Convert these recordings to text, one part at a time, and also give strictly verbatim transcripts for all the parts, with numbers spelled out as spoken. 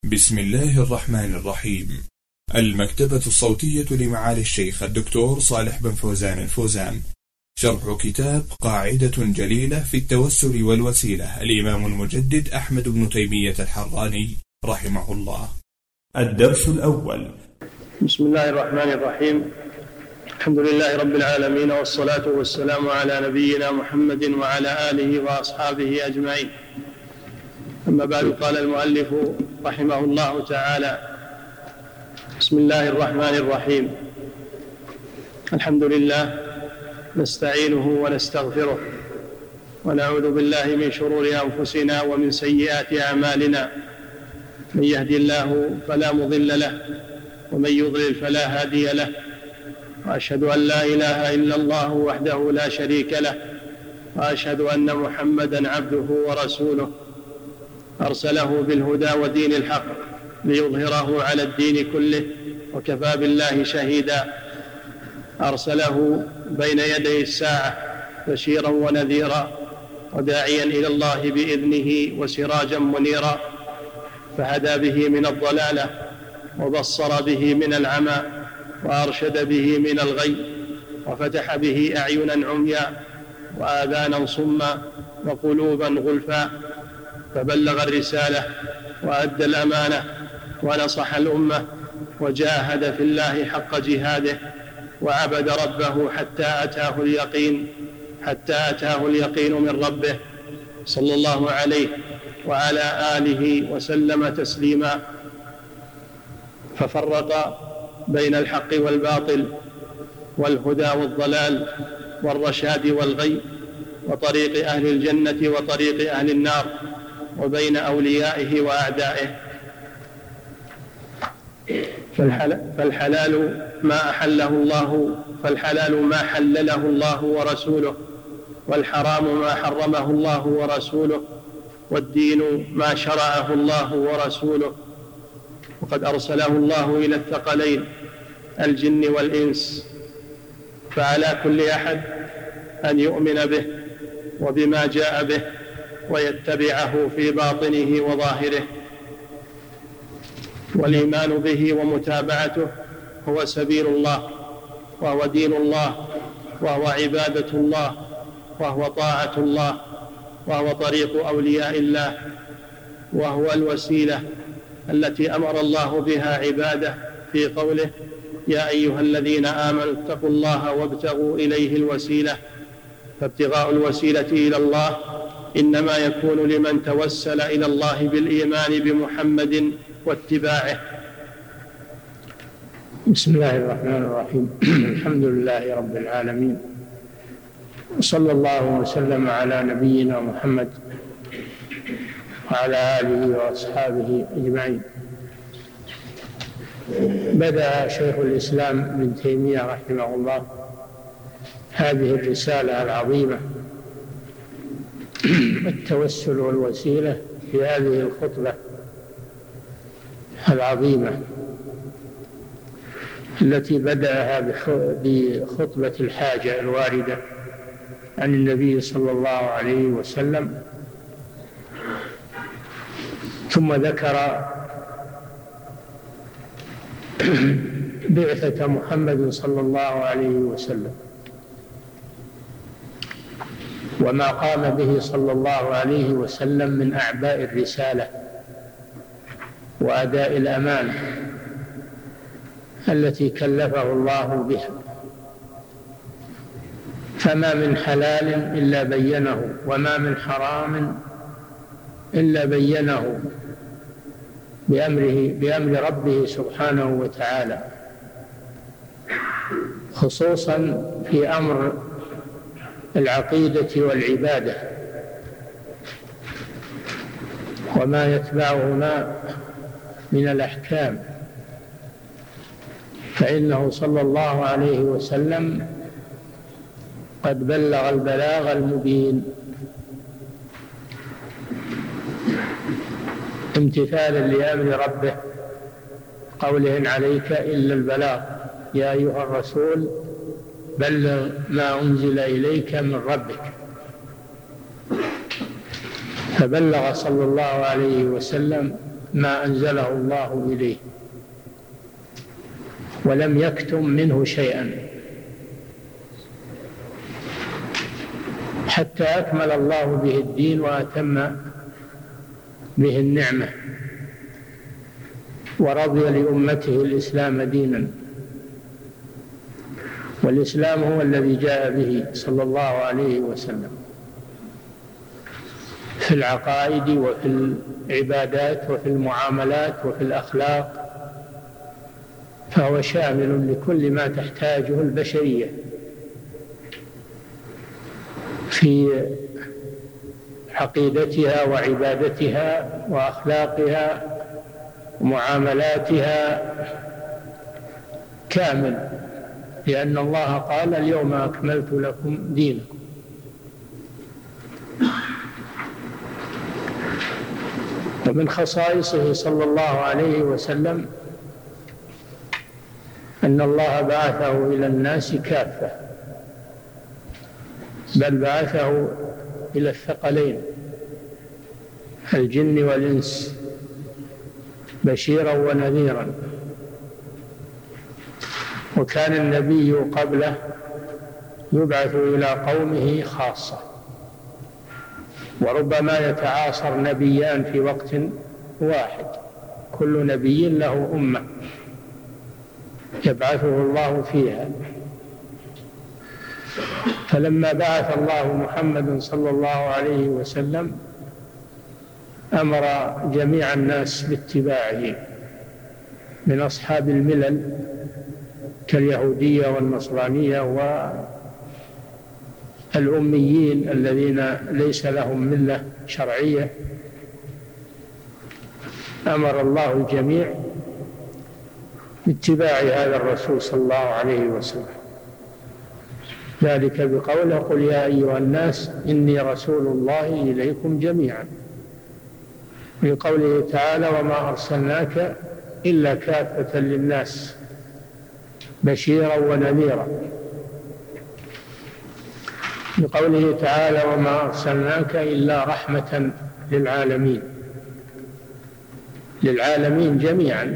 بسم الله الرحمن الرحيم. المكتبة الصوتية لمعالي الشيخ الدكتور صالح بن فوزان الفوزان، شرح كتاب قاعدة جليلة في التوسل والوسيلة، الإمام المجدد أحمد بن تيمية الحراني رحمه الله. الدرس الأول. بسم الله الرحمن الرحيم. الحمد لله رب العالمين، والصلاة والسلام على نبينا محمد وعلى آله وأصحابه أجمعين. أما بعد، قال المؤلف رحمه الله تعالى: بسم الله الرحمن الرحيم. الحمد لله، نستعينه ونستغفره، ونعوذ بالله من شرور أنفسنا ومن سيئات أعمالنا. من يهدي الله فلا مضل له، ومن يضلل فلا هادي له، وأشهد أن لا إله إلا الله وحده لا شريك له، وأشهد أن محمدا عبده ورسوله، أرسله بالهدى ودين الحق ليظهره على الدين كله، وكفى بالله شهيدا. أرسله بين يدي الساعة بشيرا ونذيرا، وداعيا إلى الله بإذنه وسراجا منيرا، فهدى به من الضلالة، وبصر به من العمى، وأرشد به من الغي، وفتح به أعينا عميا وآذانا صما وقلوبا غلفا، فبلغ الرسالة وأدى الأمانة ونصح الأمة، وجاهد في الله حق جهاده، وعبد ربه حتى أتاه اليقين حتى أتاه اليقين من ربه، صلى الله عليه وعلى آله وسلم تسليما. ففرق بين الحق والباطل، والهدى والضلال، والرشاد والغي، وطريق أهل الجنة وطريق أهل النار، وبين أوليائه وأعدائه. فالحلال ما أحله الله فالحلال ما حلله الله ورسوله، والحرام ما حرمه الله ورسوله، والدين ما شرعه الله ورسوله. وقد أرسله الله إلى الثقلين الجن والإنس، فعلى كل أحد أن يؤمن به وبما جاء به، ويتبعه في باطنه وظاهره. والإيمان به ومتابعته هو سبيل الله، وهو دين الله، وهو عبادة الله، وهو طاعة الله، وهو طريق أولياء الله، وهو الوسيلة التي أمر الله بها عباده في قوله: يا أيها الذين آمنوا اتقوا الله وابتغوا إليه الوسيلة. فابتغاء الوسيلة إلى الله إنما يكون لمن توسل إلى الله بالإيمان بمحمد واتباعه. بسم الله الرحمن الرحيم. الحمد لله رب العالمين، وصلى الله وسلم على نبينا محمد وعلى آله وأصحابه أجمعين. بدأ شيخ الإسلام ابن تيمية رحمه الله هذه الرسالة العظيمة التوسل والوسيلة في هذه الخطبة العظيمة التي بدأها بخطبة الحاجة الواردة عن النبي صلى الله عليه وسلم، ثم ذكر بعثة محمد صلى الله عليه وسلم وما قام به صلى الله عليه وسلم من أعباء الرسالة وأداء الأمانة التي كلفه الله بها. فما من حلال إلا بينه، وما من حرام إلا بينه بأمره بأمر ربه سبحانه وتعالى، خصوصا في أمر العقيدة والعبادة وما يتبعهما من الأحكام، فإنه صلى الله عليه وسلم قد بلغ البلاغ المبين، امتثالا لأمر ربه، قوله: إن عليك إلا البلاغ يا أيها الرسول بلغ ما أنزل إليك من ربك. فبلغ صلى الله عليه وسلم ما أنزله الله إليه ولم يكتم منه شيئا حتى أكمل الله به الدين وأتم به النعمة ورضي لأمته الإسلام دينا. والإسلام هو الذي جاء به صلى الله عليه وسلم في العقائد وفي العبادات وفي المعاملات وفي الأخلاق، فهو شامل لكل ما تحتاجه البشرية في عقيدتها وعبادتها وأخلاقها ومعاملاتها كامل، لأن الله قال اليوم أكملت لكم دينكم. ومن خصائصه صلى الله عليه وسلم أن الله بعثه إلى الناس كافة، بل بعثه إلى الثقلين الجن والإنس بشيرا ونذيرا. وكان النبي قبله يبعث إلى قومه خاصة، وربما يتعاصر نبيان في وقت واحد، كل نبي له أمة يبعثه الله فيها. فلما بعث الله محمدا صلى الله عليه وسلم أمر جميع الناس باتباعه من أصحاب الملل كاليهودية والنصرانية والأميين الذين ليس لهم ملة شرعية. أمر الله الجميع باتباع هذا الرسول صلى الله عليه وسلم، ذلك بقوله قل يا أيها الناس إني رسول الله إليكم جميعا، بقوله تعالى وما أرسلناك إلا كافة للناس بشيرا ونذيرا، بقوله تعالى وما أرسلناك إلا رحمة للعالمين، للعالمين جميعا.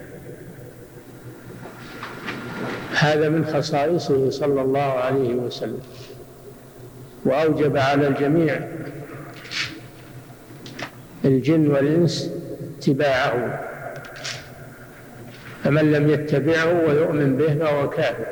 هذا من خصائصه صلى الله عليه وسلم، وأوجب على الجميع الجن والإنس اتباعه، فمن لم يتبعه ويؤمن به فهو كافر.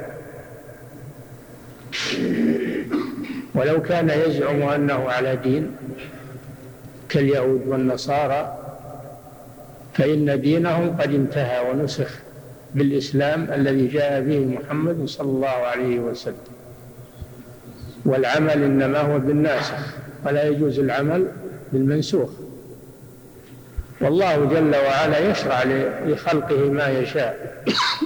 ولو كان يزعم أنه على دين كاليهود والنصارى فإن دينهم قد انتهى ونسخ بالإسلام الذي جاء به محمد صلى الله عليه وسلم، والعمل إنما هو بالناسخ ولا يجوز العمل بالمنسوخ. والله جل وعلا يشرع لخلقه ما يشاء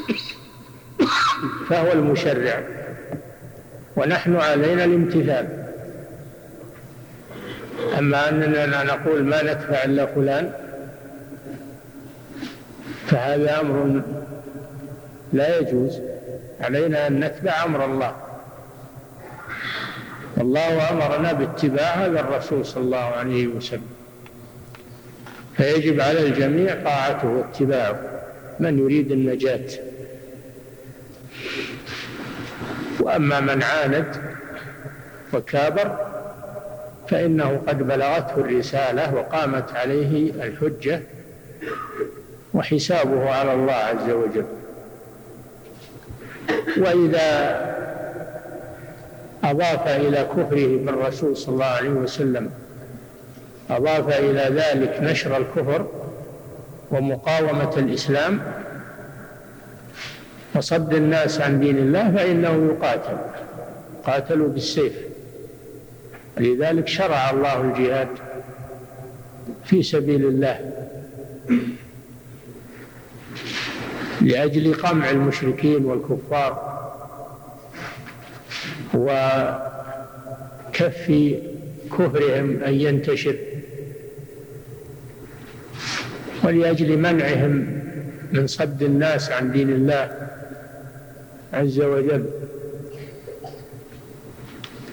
فهو المشرع، ونحن علينا الامتثال. أما أننا نقول ما ندفع إلا فلان فهذا أمر لا يجوز، علينا أن نتبع أمر الله. الله أمرنا باتباع هذا الرسول صلى الله عليه وسلم، فيجب على الجميع طاعته واتباعه من يريد النجاة. وأما من عاند وكابر فإنه قد بلغته الرسالة وقامت عليه الحجة وحسابه على الله عز وجل. وإذا أضاف إلى كفره بالرسول صلى الله عليه وسلم أضاف إلى ذلك نشر الكفر ومقاومة الإسلام وصد الناس عن دين الله فإنه يقاتل، قاتلوا بالسيف. لذلك شرع الله الجهاد في سبيل الله لأجل قمع المشركين والكفار وكف كفرهم أن ينتشر، ولأجل منعهم من صد الناس عن دين الله عز وجل.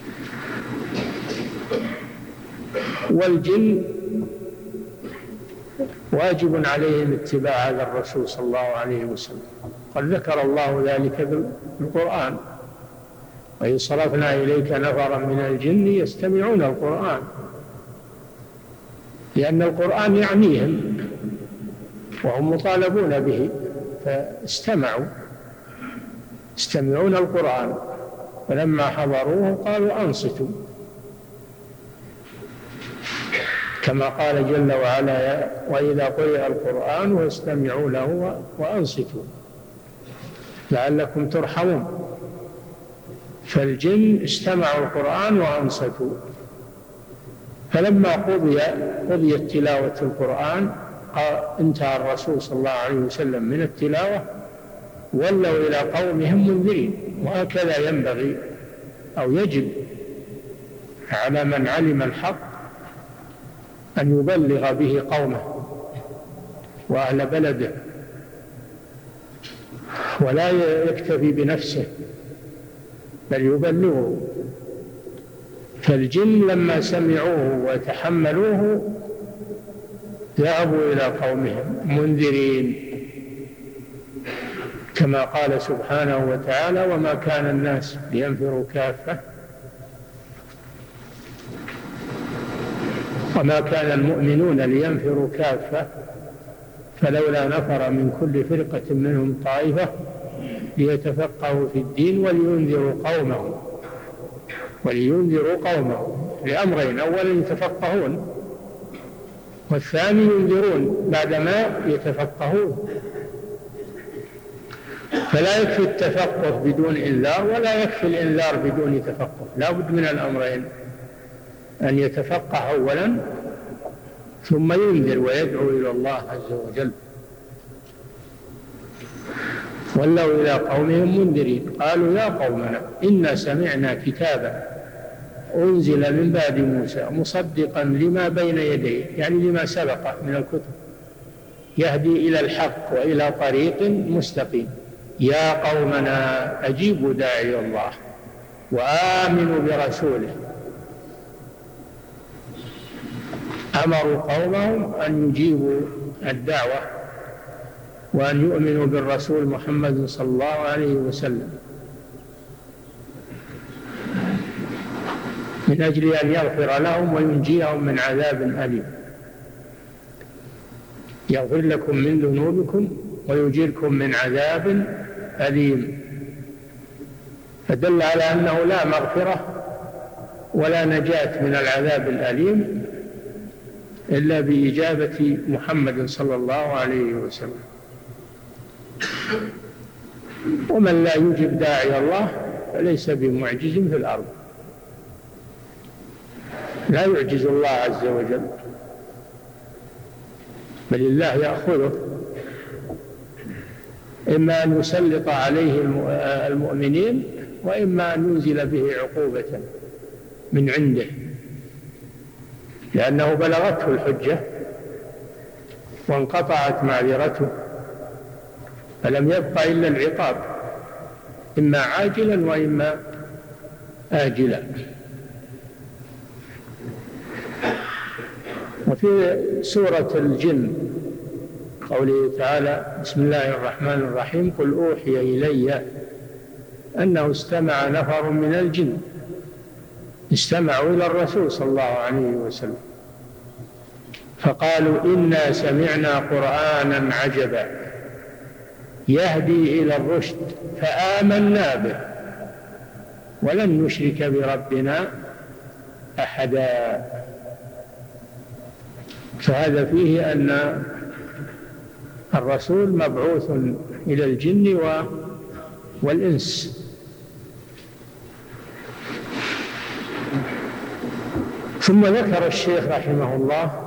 والجن واجب عليهم اتباع هذا الرسول صلى الله عليه وسلم. قد ذكر الله ذلك في القرآن: وإذ صرفنا إليك نفرا من الجن يستمعون القرآن، لأن القرآن يعنيهم وهم مطالبون به، فاستمعوا يستمعون القرآن، فلما حضروه قالوا أنصتوا، كما قال جل وعلا: وإذا قرئ القرآن فاستمعوا له وأنصتوا لعلكم ترحمون. فالجن استمعوا القرآن وأنصتوا، فلما قضي قضيت تلاوة القرآن انتهى الرسول صلى الله عليه وسلم من التلاوة ولوا إلى قومهم منذرين. وهكذا ينبغي أو يجب على من علم الحق أن يبلغ به قومه وأهل بلده، ولا يكتفي بنفسه بل يبلغه. فالجن لما سمعوه وتحملوه ذهبوا إلى قومهم منذرين، كما قال سبحانه وتعالى: وما كان الناس لينفروا كافة وما كان المؤمنون لينفروا كافة فلولا نفر من كل فرقة منهم طائفة ليتفقهوا في الدين ولينذروا قومهم ولينذروا قومهم لأمرين: أولا يتفقهون، والثاني ينذرون بعدما يتفقهون. فلا يكفي التفقه بدون إنذار، ولا يكفي الإنذار بدون تفقه، لا بد من الأمرين: أن يتفقه أولا ثم ينذر ويدعو إلى الله عز وجل. ولوا إلى قومهم منذرين قالوا: يا قومنا إنا سمعنا كتابا أنزل من بعد موسى مصدقا لما بين يديه، يعني لما سبقه من الكتب، يهدي إلى الحق وإلى طريق مستقيم. يا قومنا أجيبوا داعي الله وآمنوا برسوله. أمروا قومهم أن يجيبوا الدعوة وأن يؤمنوا بالرسول محمد صلى الله عليه وسلم من أجل أن يغفر لهم وينجيهم من عذاب أليم، يغفر لكم من ذنوبكم ويجيركم من عذاب أليم. فدل على أنه لا مغفرة ولا نجاة من العذاب الأليم إلا بإجابة محمد صلى الله عليه وسلم. ومن لا يجب داعي الله فليس بمعجز في الأرض، لا يعجز الله عز وجل، بل الله يأخذه، إما أن يسلط عليه المؤمنين وإما أن ينزل به عقوبة من عنده، لأنه بلغته الحجة وانقطعت معذرته، فلم يبق إلا العقاب، إما عاجلا وإما آجلا. وفي سورة الجن قوله تعالى: بسم الله الرحمن الرحيم: قل أوحي إلي أنه استمع نفر من الجن، استمعوا إلى الرسول صلى الله عليه وسلم فقالوا: إنا سمعنا قرآنا عجبا يهدي إلى الرشد فآمنا به ولن نشرك بربنا أحدا. فهذا فيه أن الرسول مبعوث إلى الجن والإنس. ثم ذكر الشيخ رحمه الله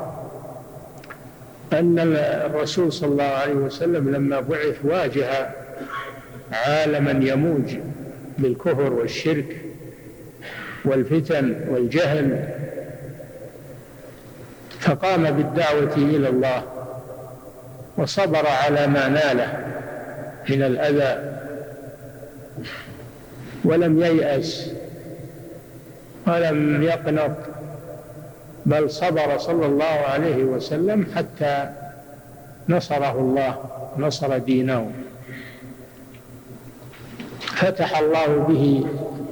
أن الرسول صلى الله عليه وسلم لما بعث واجه عالما يموج بالكفر والشرك والفتن والجهل، فقام بالدعوة إلى الله وصبر على ما ناله من الأذى ولم ييأس ولم يقنط بل صبر صلى الله عليه وسلم حتى نصره الله، نصر دينه، فتح الله به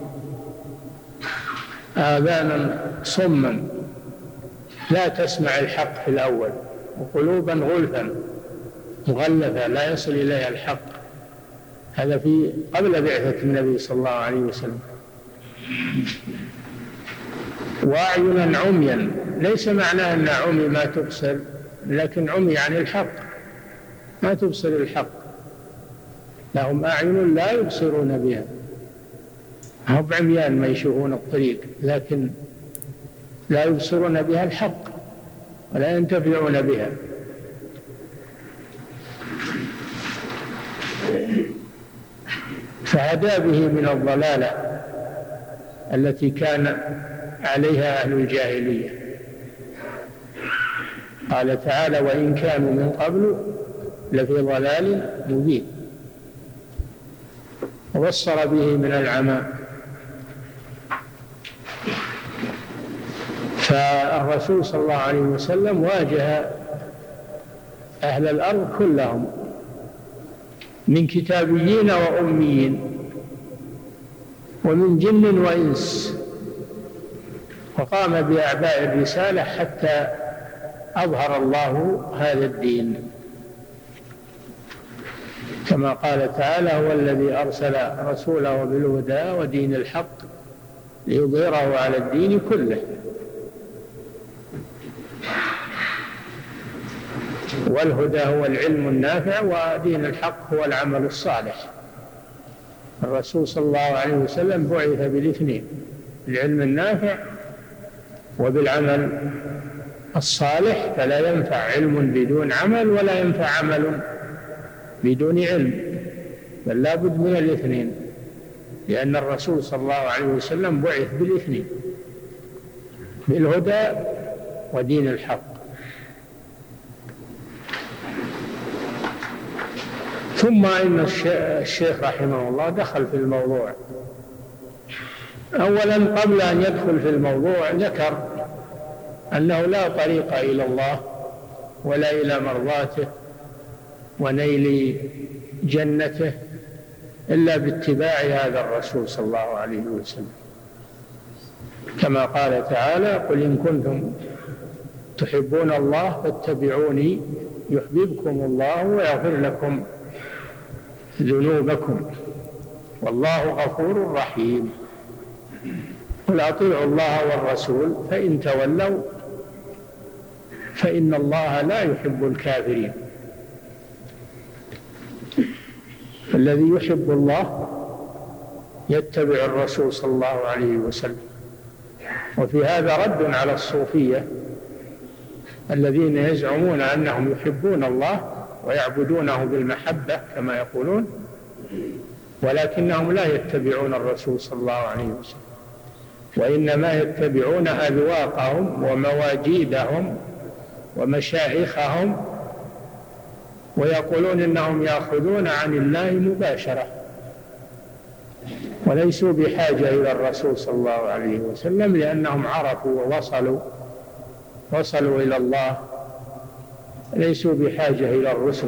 آذانا صما لا تسمع الحق في الأول، وقلوبا غلفا مغلفة لا يصل إليها الحق. هذا في قبل بعثة النبي صلى الله عليه وسلم. وأعينا عميا، ليس معناه أن عمي ما تبصر، لكن عمي عن الحق، ما تبصر الحق. لهم أعين لا يبصرون بها، هم عميان ما يشوفون الطريق، لكن لا يبصرون بها الحق ولا ينتفعون بها. فهدى به من الضلالة التي كان عليها أهل الجاهلية. قال تعالى: وإن كانوا من قبل لفي ضلال مبين. وبصر به من العمى. فالرسول صلى الله عليه وسلم واجه أهل الأرض كلهم من كتابيين وأميين ومن جن وإنس، وقام بأعباء الرسالة حتى أظهر الله هذا الدين، كما قال تعالى: هو الذي أرسل رسوله بالهدى ودين الحق ليظهره على الدين كله. والهدى هو العلم النافع، ودين الحق هو العمل الصالح. الرسول صلى الله عليه وسلم بعث بالاثنين، بالعلم النافع وبالعمل الصالح، فلا ينفع علم بدون عمل ولا ينفع عمل بدون علم، بل لا بد من الاثنين، لأن الرسول صلى الله عليه وسلم بعث بالاثنين، بالهدى ودين الحق. ثم إن الشيخ رحمه الله دخل في الموضوع. أولا قبل أن يدخل في الموضوع ذكر أنه لا طريق إلى الله ولا إلى مرضاته ونيل جنته إلا باتباع هذا الرسول صلى الله عليه وسلم، كما قال تعالى: قل إن كنتم تحبون الله فاتبعوني يحببكم الله ويغفر لكم ذنوبكم والله غفور رحيم. قل أطيعوا الله والرسول فإن تولوا فإن الله لا يحب الكافرين. الذي يحب الله يتبع الرسول صلى الله عليه وسلم. وفي هذا رد على الصوفية الذين يزعمون أنهم يحبون الله ويعبدونه بالمحبة كما يقولون، ولكنهم لا يتبعون الرسول صلى الله عليه وسلم، وإنما يتبعون أذواقهم ومواجيدهم ومشايخهم، ويقولون إنهم يأخذون عن الله مباشرة، وليسوا بحاجة إلى الرسول صلى الله عليه وسلم، لأنهم عرفوا ووصلوا وصلوا إلى الله، ليسوا بحاجة إلى الرسل.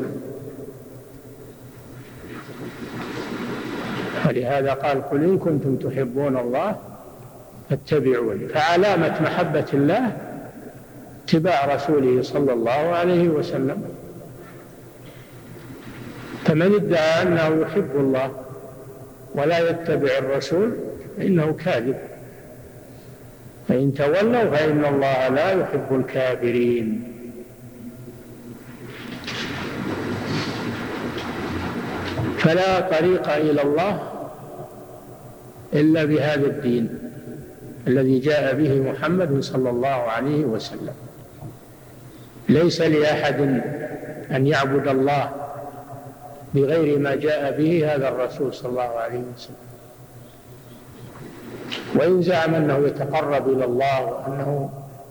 ولهذا قال: قل إن كنتم تحبون الله فاتبعوني. فعلامة محبة الله اتباع رسوله صلى الله عليه وسلم. فمن ادعى أنه يحب الله ولا يتبع الرسول فإنه كاذب. فإن تولوا فإن الله لا يحب الكافرين. فلا طريق إلى الله إلا بهذا الدين الذي جاء به محمد صلى الله عليه وسلم. ليس لأحد أن يعبد الله بغير ما جاء به هذا الرسول صلى الله عليه وسلم. وإن زعم أنه يتقرب إلى الله وأنه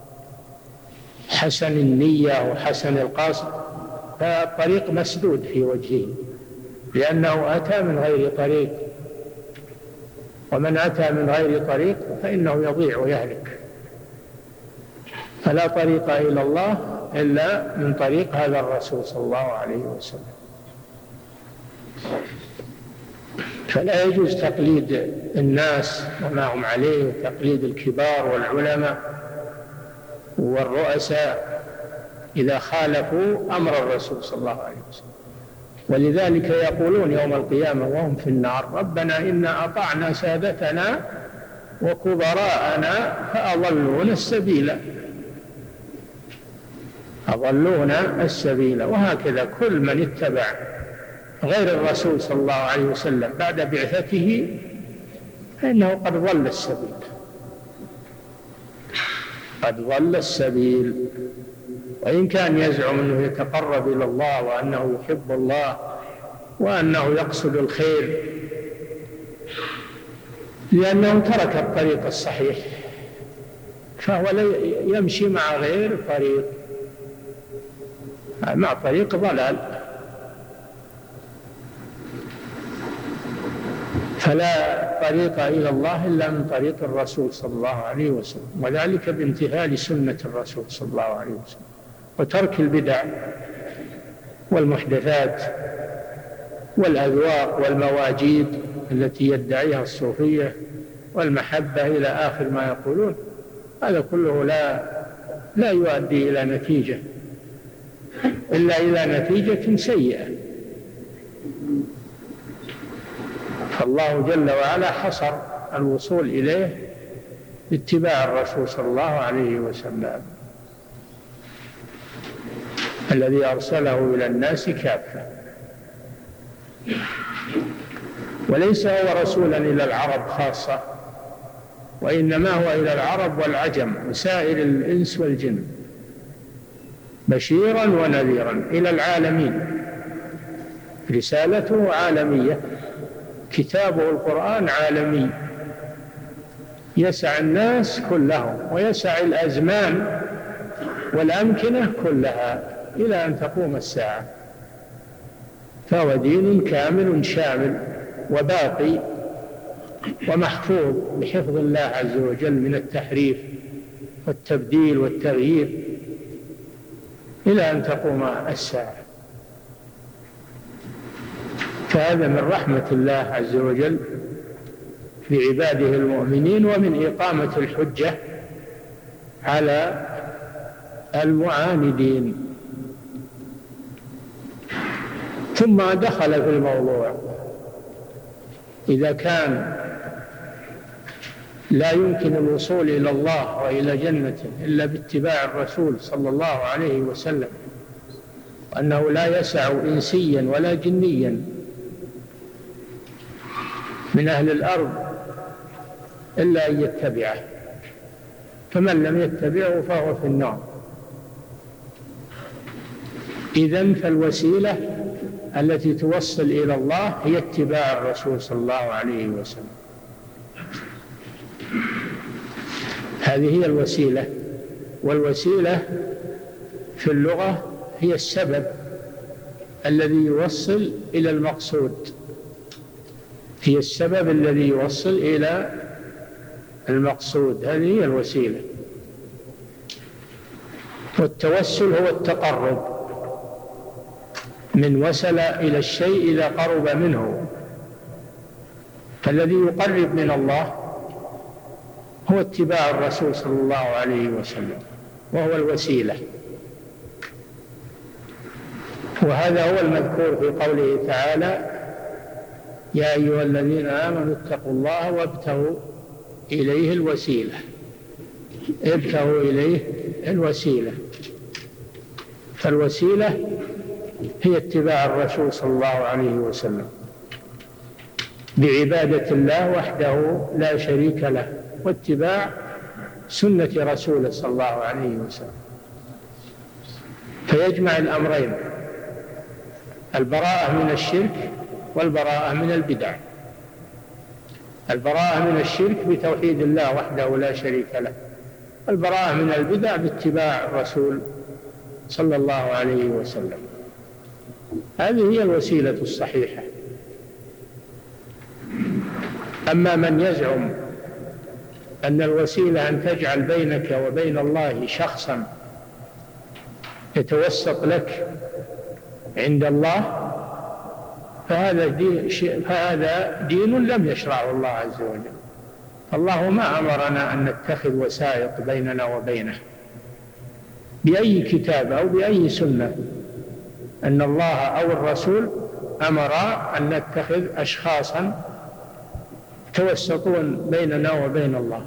حسن النية وحسن القصد فالطريق مسدود في وجهه، لأنه أتى من غير طريق، ومن أتى من غير طريق فإنه يضيع ويهلك. فلا طريق إلى الله إلا من طريق هذا الرسول صلى الله عليه وسلم. فلا يجوز تقليد الناس وما هم عليه، تقليد الكبار والعلماء والرؤساء إذا خالفوا أمر الرسول صلى الله عليه وسلم. ولذلك يقولون يوم القيامة وهم في النار: ربنا إنا أطعنا سادتنا وكبراءنا فأضلونا السبيل أضلونا السبيل. وهكذا كل من اتبع غير الرسول صلى الله عليه وسلم بعد بعثته فإنه قد ضل السبيل قد ضل السبيل. وإن كان يزعم أنه يتقرب إلى الله وأنه يحب الله وأنه يقصد الخير، لأنه ترك الطريق الصحيح، فهو يمشي مع غير طريق، مع طريق ضلال. فلا طريق إلى الله إلا من طريق الرسول صلى الله عليه وسلم، وذلك بامتثال سنة الرسول صلى الله عليه وسلم وترك البدع والمحدثات والأذواق والمواجيد التي يدعيها الصوفية والمحبة إلى آخر ما يقولون. هذا كله لا لا يؤدي إلى نتيجة إلا إلى نتيجة سيئة. فالله جل وعلا حصر الوصول إليه باتباع الرسول صلى الله عليه وسلم الذي أرسله إلى الناس كافة، وليس هو رسولا إلى العرب خاصة، وإنما هو إلى العرب والعجم وسائر الإنس والجن بشيرا ونذيرا إلى العالمين. رسالته عالمية، كتابه القرآن عالمي يسع الناس كلهم ويسع الأزمان والأمكنة كلها إلى أن تقوم الساعة. فهو دين كامل شامل وباقي ومحفوظ بحفظ الله عز وجل من التحريف والتبديل والتغيير إلى أن تقوم الساعة. فهذا من رحمة الله عز وجل في عباده المؤمنين ومن إقامة الحجة على المعاندين. ثم دخل في الموضوع: إذا كان لا يمكن الوصول إلى الله وإلى جنته إلا باتباع الرسول صلى الله عليه وسلم، وأنه لا يسع إنسيا ولا جنيا من أهل الأرض إلا أن يتبعه، فمن لم يتبعه فهو في النار. إذن فالوسيلة التي توصل إلى الله هي اتباع الرسول صلى الله عليه وسلم. هذه هي الوسيلة، والوسيلة في اللغة هي السبب الذي يوصل إلى المقصود، هي السبب الذي يوصل إلى المقصود، هذه هي الوسيلة. والتوسل هو التقرب، من وصل إلى الشيء إذا قرب منه. فالذي يقرب من الله هو اتباع الرسول صلى الله عليه وسلم، وهو الوسيلة. وهذا هو المذكور في قوله تعالى: يا أيها الذين آمنوا اتقوا الله وابتغوا إليه الوسيلة. ابتغوا إليه الوسيلة، فالوسيلة هي اتباع الرسول صلى الله عليه وسلم بعبادة الله وحده لا شريك له، واتباع سنة رسوله صلى الله عليه وسلم. فيجمع الأمرين: البراءة من الشرك والبراءة من البدع. البراءة من الشرك بتوحيد الله وحده لا شريك له، البراءة من البدع باتباع الرسول صلى الله عليه وسلم. هذه هي الوسيلة الصحيحة. أما من يزعم أن الوسيلة أن تجعل بينك وبين الله شخصا يتوسط لك عند الله، فهذا دين, فهذا دين لم يشرعه الله عز وجل. الله ما أمرنا أن نتخذ وسائط بيننا وبينه بأي كتاب أو بأي سنة، أن الله أو الرسول أمر أن نتخذ أشخاصا يتوسطون بيننا وبين الله.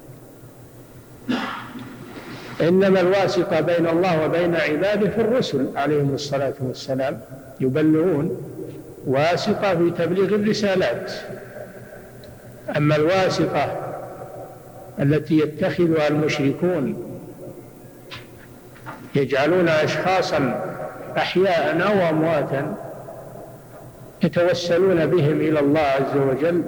إنما الواسطة بين الله وبين عباده في الرسل عليهم الصلاة والسلام، يبلغون، واسطة في تبليغ الرسالات. أما الواسطة التي يتخذها المشركون يجعلون أشخاصا أحياء أو أمواتا يتوسلون بهم إلى الله عز وجل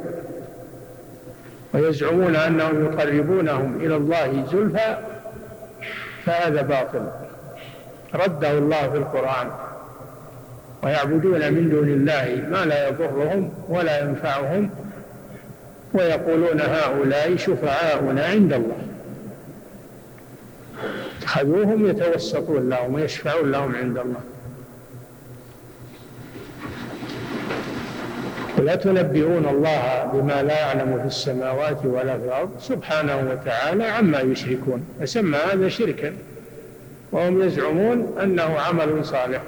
ويزعمون أنهم يقربونهم إلى الله زلفى، فهذا باطل رده الله في القرآن. ويعبدون من دون الله ما لا يضرهم ولا ينفعهم ويقولون هؤلاء شفعاؤنا عند الله، اتخذوهم يتوسطون لهم ويشفعون لهم عند الله. ولا تنبئون الله بما لا يعلم في السماوات ولا في الأرض سبحانه وتعالى عما يشركون، فسمى هذا شركا وهم يزعمون أنه عمل صالح.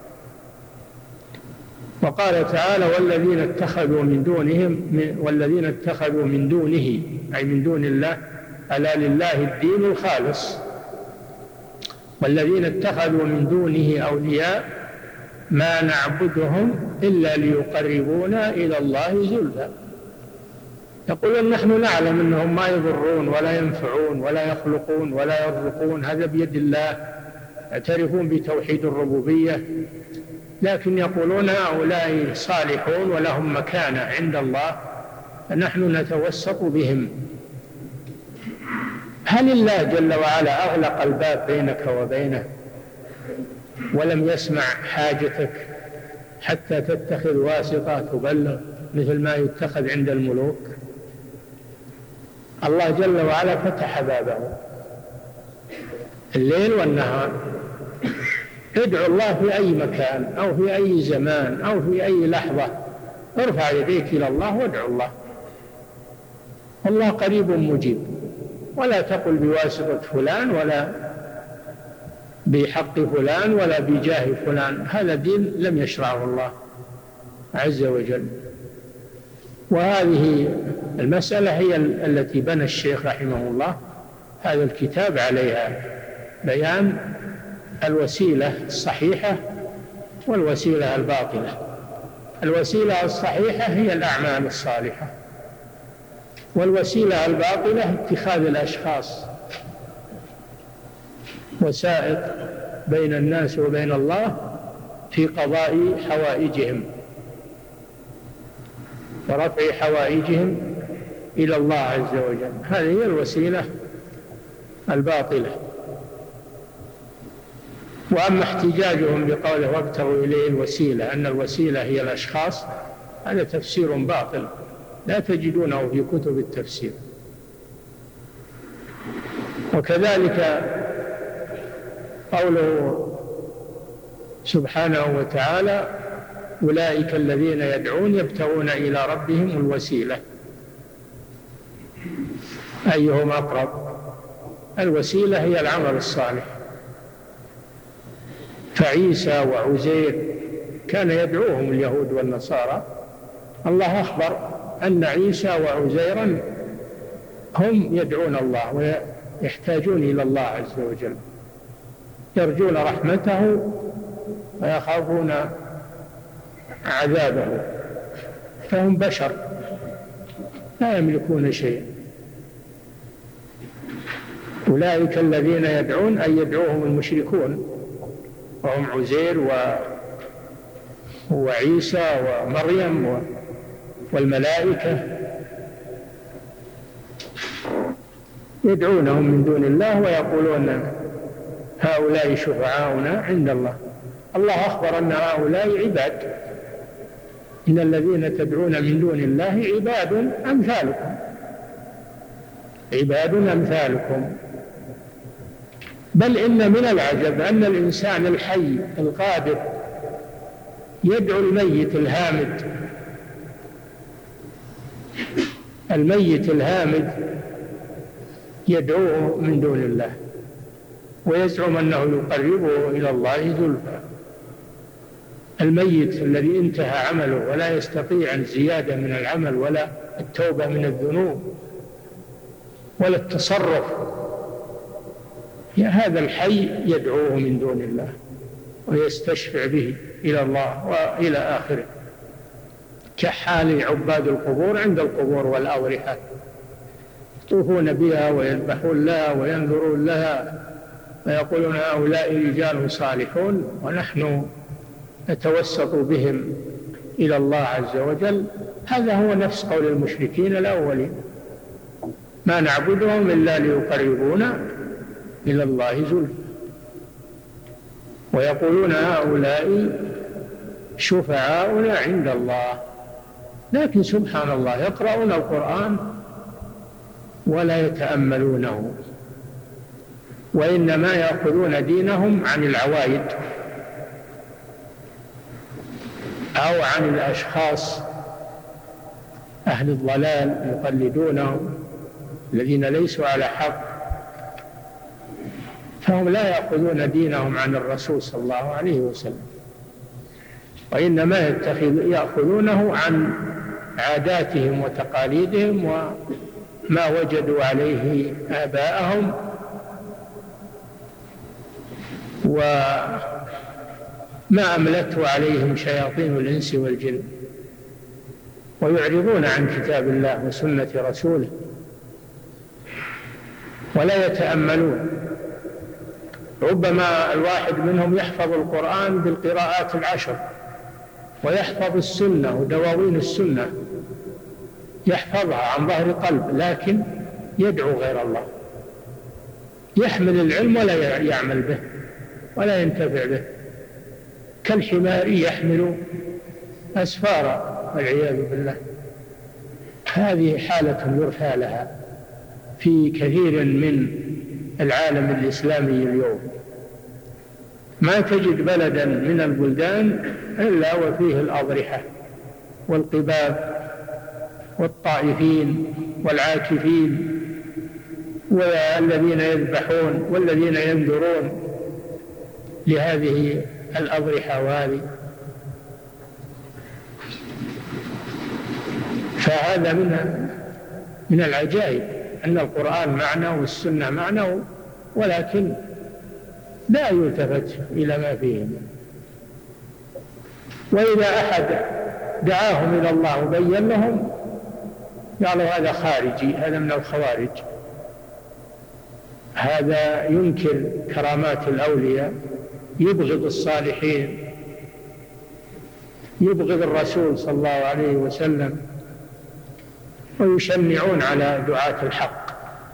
وقال تعالى والذين اتخذوا من دونهم والذين اتخذوا من دونه أي من دون الله، ألا لله الدين الخالص. والذين اتخذوا من دونه أولياء ما نعبدهم إلا ليقربونا إلى الله زلفى. يقولون نحن نعلم أنهم ما يضرون ولا ينفعون ولا يخلقون ولا يرزقون، هذا بيد الله، يعترفون بتوحيد الربوبية، لكن يقولون هؤلاء صالحون ولهم مكانة عند الله فنحن نتوسط بهم. هل الله جل وعلا أغلق الباب بينك وبينه ولم يسمع حاجتك حتى تتخذ واسطة تبلغ مثل ما يتخذ عند الملوك؟ الله جل وعلا فتح بابه الليل والنهار. ادعو الله في أي مكان أو في أي زمان أو في أي لحظة، ارفع يديك إلى الله وادعو الله، الله قريب مجيب. ولا تقل بواسطة فلان ولا بحق فلان ولا بجاه فلان، هذا دين لم يشرعه الله عز وجل. وهذه المسألة هي التي بنى الشيخ رحمه الله هذا الكتاب عليها، بيان الوسيلة الصحيحة والوسيلة الباطلة. الوسيلة الصحيحة هي الأعمال الصالحة، والوسيلة الباطلة اتخاذ الأشخاص وسائط بين الناس وبين الله في قضاء حوائجهم ورفع حوائجهم إلى الله عز وجل. هذه هي الوسيلة الباطلة. وأما احتجاجهم بقوله وابتغوا إليه الوسيلة أن الوسيلة هي الأشخاص، هذا تفسير باطل لا تجدونه في كتب التفسير. وكذلك قوله سبحانه وتعالى أولئك الذين يدعون يبتغون إلى ربهم الوسيلة، أيهم أقرب؟ الوسيلة هي العمل الصالح. فعيسى وعزير كان يدعوهم اليهود والنصارى، الله أخبر أن عيسى وعزيرا هم يدعون الله ويحتاجون إلى الله عز وجل، يرجون رحمته ويخافون عذابه، فهم بشر لا يملكون شيئا. أولئك الذين يدعون أي يدعوهم المشركون وهم عزير و... وعيسى ومريم و... والملائكة، يدعونهم من دون الله ويقولون هؤلاء شفعاؤنا عند الله. الله أخبر أن هؤلاء عباد، إن الذين تدعون من دون الله عباد أمثالكم عباد أمثالكم. بل إن من العجب أن الإنسان الحي القادر يدعو الميت الهامد، الميت الهامد يدعوه من دون الله ويزعم أنه يقربه إلى الله زلفى. الميت الذي انتهى عمله ولا يستطيع الزيادة من العمل ولا التوبة من الذنوب ولا التصرف، هذا الحي يدعوه من دون الله ويستشفع به إلى الله وإلى آخره، كحال عباد القبور عند القبور والأضرحة، يطوفون بها ويذبحون لها وينذرون لها ويقولون هؤلاء رجال صالحون ونحن نتوسط بهم إلى الله عز وجل. هذا هو نفس قول المشركين الأولين: ما نعبدهم إلا ليقربونا إلى الله زلفى. ويقولون هؤلاء شفعاؤنا عند الله، لكن سبحان الله يقرؤون القرآن ولا يتأملونه، وإنما يأخذون دينهم عن العوايد أو عن الأشخاص أهل الضلال يقلدونهم الذين ليسوا على حق، فهم لا يأخذون دينهم عن الرسول صلى الله عليه وسلم، وإنما يأخذونه عن عاداتهم وتقاليدهم وما وجدوا عليه آباءهم وما أملته عليهم شياطين الإنس والجن، ويعرضون عن كتاب الله وسنة رسوله ولا يتأملون. ربما الواحد منهم يحفظ القرآن بالقراءات العشر ويحفظ السنة ودواوين السنة، يحفظها عن ظهر قلب، لكن يدعو غير الله، يحمل العلم ولا يعمل به ولا ينتفع به، كالحمار يحمل أسفارا والعياذ بالله. هذه حالة يرثى لها في كثير من العالم الإسلامي اليوم. ما تجد بلدا من البلدان إلا وفيه الأضرحة والقباب والطائفين والعاكفين والذين يذبحون والذين ينذرون لهذه الأضرحة وهذه. فهذا من من العجائب أن القرآن معنا والسنة معنا، ولكن لا يلتفت إلى ما فيهم. وإذا أحد دعاهم إلى الله وبين لهم قالوا هذا خارجي، هذا من الخوارج، هذا ينكر كرامات الأولياء، يبغض الصالحين، يبغض الرسول صلى الله عليه وسلم، ويشنعون على دعاة الحق.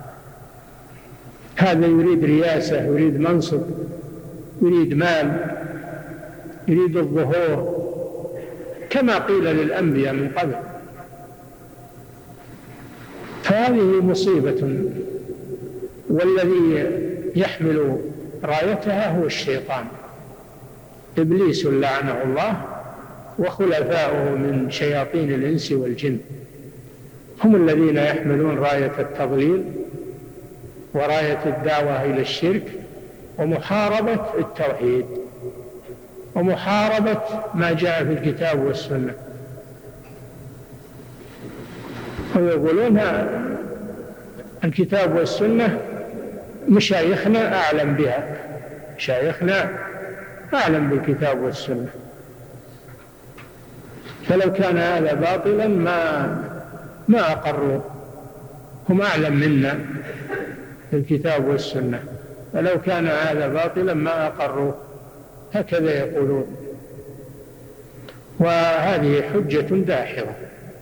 هذا يريد رياسة، يريد منصب، يريد مال، يريد الظهور، كما قيل للأنبياء من قبل. فهذه مصيبة، والذي يحمل رايتها هو الشيطان، إبليس لعنه الله وخلفاؤه من شياطين الإنس والجن، هم الذين يحملون راية التضليل وراية الدعوة إلى الشرك ومحاربة التوحيد ومحاربة ما جاء في الكتاب والسنة. ويقولون الكتاب والسنة مشايخنا أعلم بها، مشايخنا أعلم بالكتاب والسنة، فلو كان هذا باطلا ما ما أقروا، هم أعلم منا بالكتاب والسنة، فلو كان هذا باطلا ما أقروا، هكذا يقولون. وهذه حجة داحضة.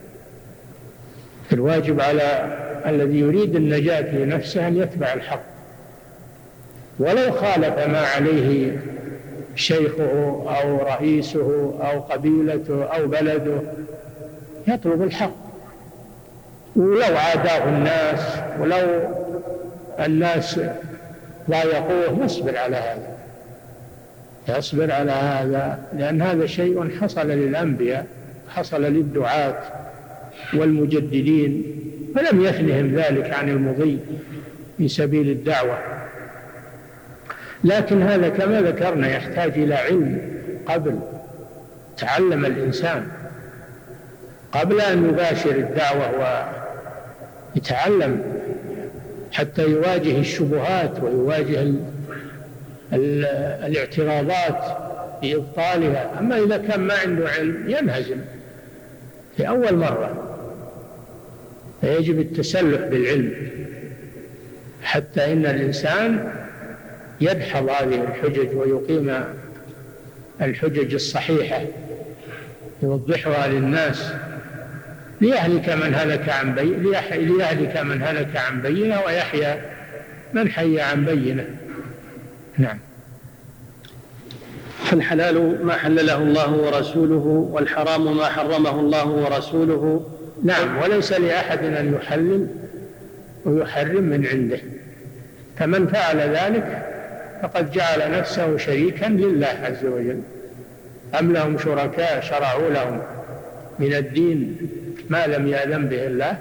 الواجب على الذي يريد النجاة لنفسه أن يتبع الحق، ولو خالف ما عليه شيخه أو رئيسه أو قبيلته أو بلده، يطلب الحق ولو عاداه الناس ولو الناس ضايقوه يصبر على هذا، يصبر على هذا، لأن هذا شيء حصل للأنبياء، حصل للدعاة والمجددين، فلم يثنهم ذلك عن المضي في سبيل الدعوة. لكن هذا كما ذكرنا يحتاج إلى علم قبل، تعلم الإنسان قبل أن يباشر الدعوة ويتعلم حتى يواجه الشبهات ويواجه ال ال الاعتراضات بإبطالها. أما إذا كان ما عنده علم ينهزم في أول مرة، فيجب التسلح بالعلم حتى إن الإنسان يدحض هذه الحجج ويقيم الحجج الصحيحة يوضحها للناس، ليهلك من هلك عن بينة ليهلك من هلك عن بينة ويحيى من حي عن بينة. نعم. فالحلال ما حلله الله ورسوله، والحرام ما حرمه الله ورسوله. نعم. وليس لأحد أن يحلل ويحرم من عنده، فمن فعل ذلك فقد جعل نفسه شريكا لله عز وجل. أم لهم شركاء شرعوا لهم من الدين ما لم يأذن به الله.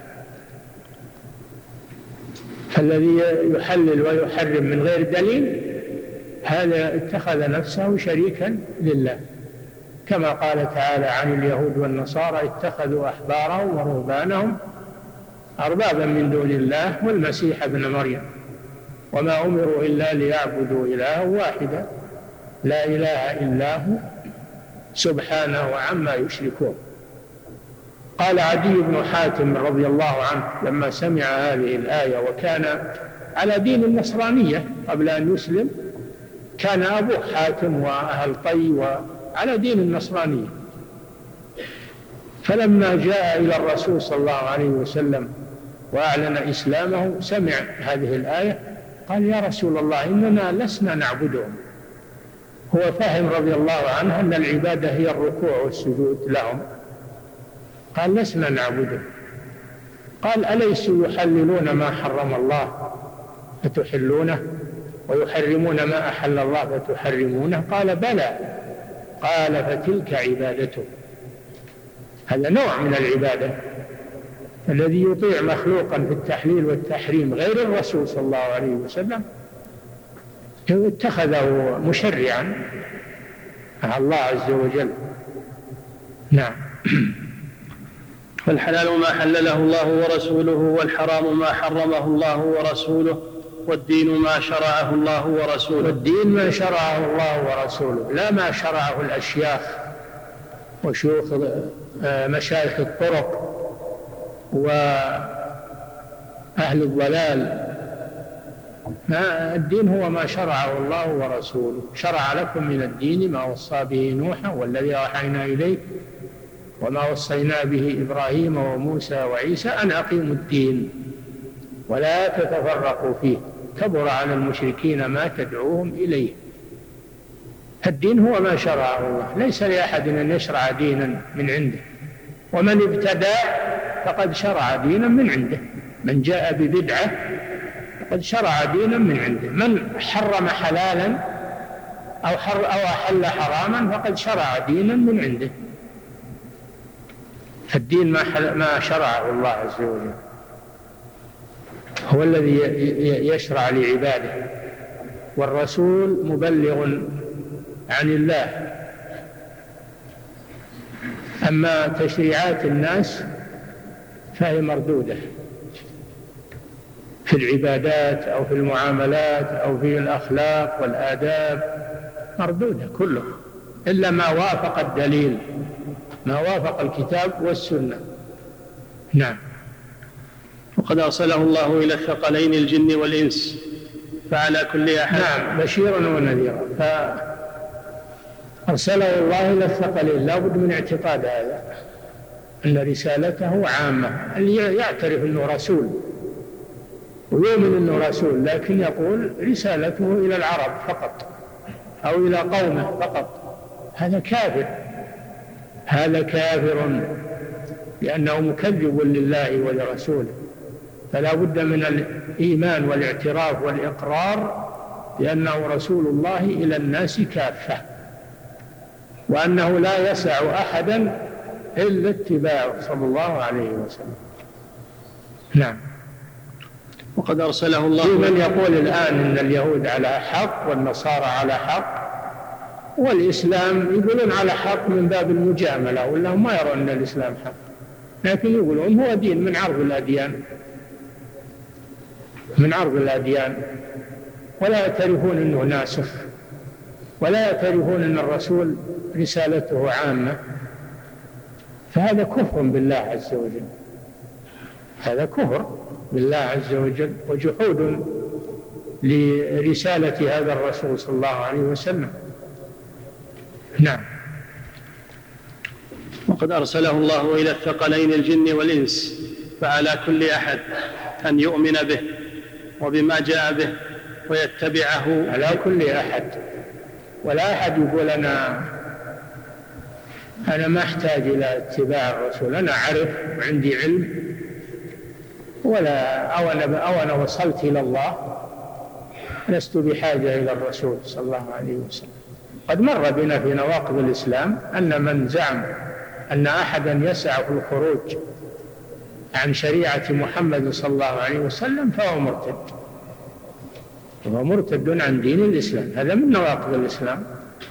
فالذي يحلل ويحرم من غير دليل هذا اتخذ نفسه شريكا لله، كما قال تعالى عن اليهود والنصارى اتخذوا أحبارهم ورهبانهم أربابا من دون الله والمسيح ابن مريم وما أمروا إلا ليعبدوا إلها واحدا لا إله إلا هو سبحانه عما يشركون. قال عدي بن حاتم رضي الله عنه لما سمع هذه الآية وكان على دين النصرانية قبل أن يسلم، كان أبوه حاتم وأهل طي وعلى دين النصرانية، فلما جاء إلى الرسول صلى الله عليه وسلم وأعلن إسلامه سمع هذه الآية قال يا رسول الله إننا لسنا نعبدهم. هو فهم رضي الله عنه أن العبادة هي الركوع والسجود لهم، قال لسنا نعبدهم. قال أليسوا يحللون ما حرم الله فتحلونه ويحرمون ما أحل الله فتحرمونه؟ قال بلى. قال فتلك عبادته. هذا نوع من العبادة. الذي يطيع مخلوقا في التحليل والتحريم غير الرسول صلى الله عليه وسلم اتخذه مشرعا مع الله عز وجل. نعم. فالحلال ما حلله الله ورسوله، والحرام ما حرمه الله ورسوله، والدين ما شرعه الله ورسوله. والدين ما شرعه الله ورسوله، لا ما شرعه الأشياخ وشيوخ مشايخ الطرق وأهل الضلال. ما الدين هو ما شرعه الله ورسوله. شرع لكم من الدين ما وصى به نوحا والذي أوحينا إليك وما وصينا به إبراهيم وموسى وعيسى أن أقيموا الدين ولا تتفرقوا فيه كبر على المشركين ما تدعوهم إليه. الدين هو ما شرعه الله، ليس لأحد أن يشرع دينا من عنده، ومن ابتدع فقد شرع دينا من عنده. من جاء ببدعة فقد شرع دينا من عنده. من حرم حلالا أو, حر أو أحل حراما فقد شرع دينا من عنده. الدين ما, ما شرعه الله عز وجل هو الذي يشرع لعباده، والرسول مبلغ عن الله. أما تشريعات الناس فهي مردودة في العبادات أو في المعاملات أو في الأخلاق والآداب، مردودة كله إلا ما وافق الدليل، ما وافق الكتاب والسنة. نعم. وقد أرسله الله إلى الثقلين الجن والإنس فعلى كل أحد. نعم، بشيرا ونذيرا. فأرسله الله إلى الثقلين، لا بد من اعتقاد هذا أن رسالته عامة. اللي يعترف أنه رسول ويؤمن أنه رسول لكن يقول رسالته إلى العرب فقط أو إلى قومه فقط، هذا كافر، هذا كافر. لأنه مكذب لله ولرسوله، فلا بد من الإيمان والاعتراف والإقرار بأنه رسول الله إلى الناس كافة، وأنه لا يسع أحدا إلا اتباعه صلى الله عليه وسلم. نعم. وقد أرسله الله. في من يقول الآن إن اليهود على حق والنصارى على حق والإسلام يقولون على حق من باب المجاملة، وأنهم ما يرون أن الإسلام حق، لكن يقولون هو دين من عرض الأديان من عرض الأديان ولا يعترفون أنه ناسخ، ولا يعترفون أن الرسول رسالته عامة، فهذا كفر بالله عز وجل، هذا كفر بالله عز وجل وجحود لرسالة هذا الرسول صلى الله عليه وسلم. نعم. وقد أرسله الله إلى الثقلين الجن والإنس، فعلى كل أحد أن يؤمن به وبما جاء به ويتبعه. على كل أحد، ولا أحد يقول أنا أنا ما أحتاج إلى اتباع الرسول، أنا أعرف وعندي علم ولا أو أنا, أو أنا وصلت إلى الله، لست بحاجة إلى الرسول صلى الله عليه وسلم. قد مر بنا في نواقض الإسلام أن من زعم أن أحدا يسعه الخروج عن شريعة محمد صلى الله عليه وسلم فهو مرتد، وهو مرتد عن دين الإسلام، هذا من نواقض الإسلام.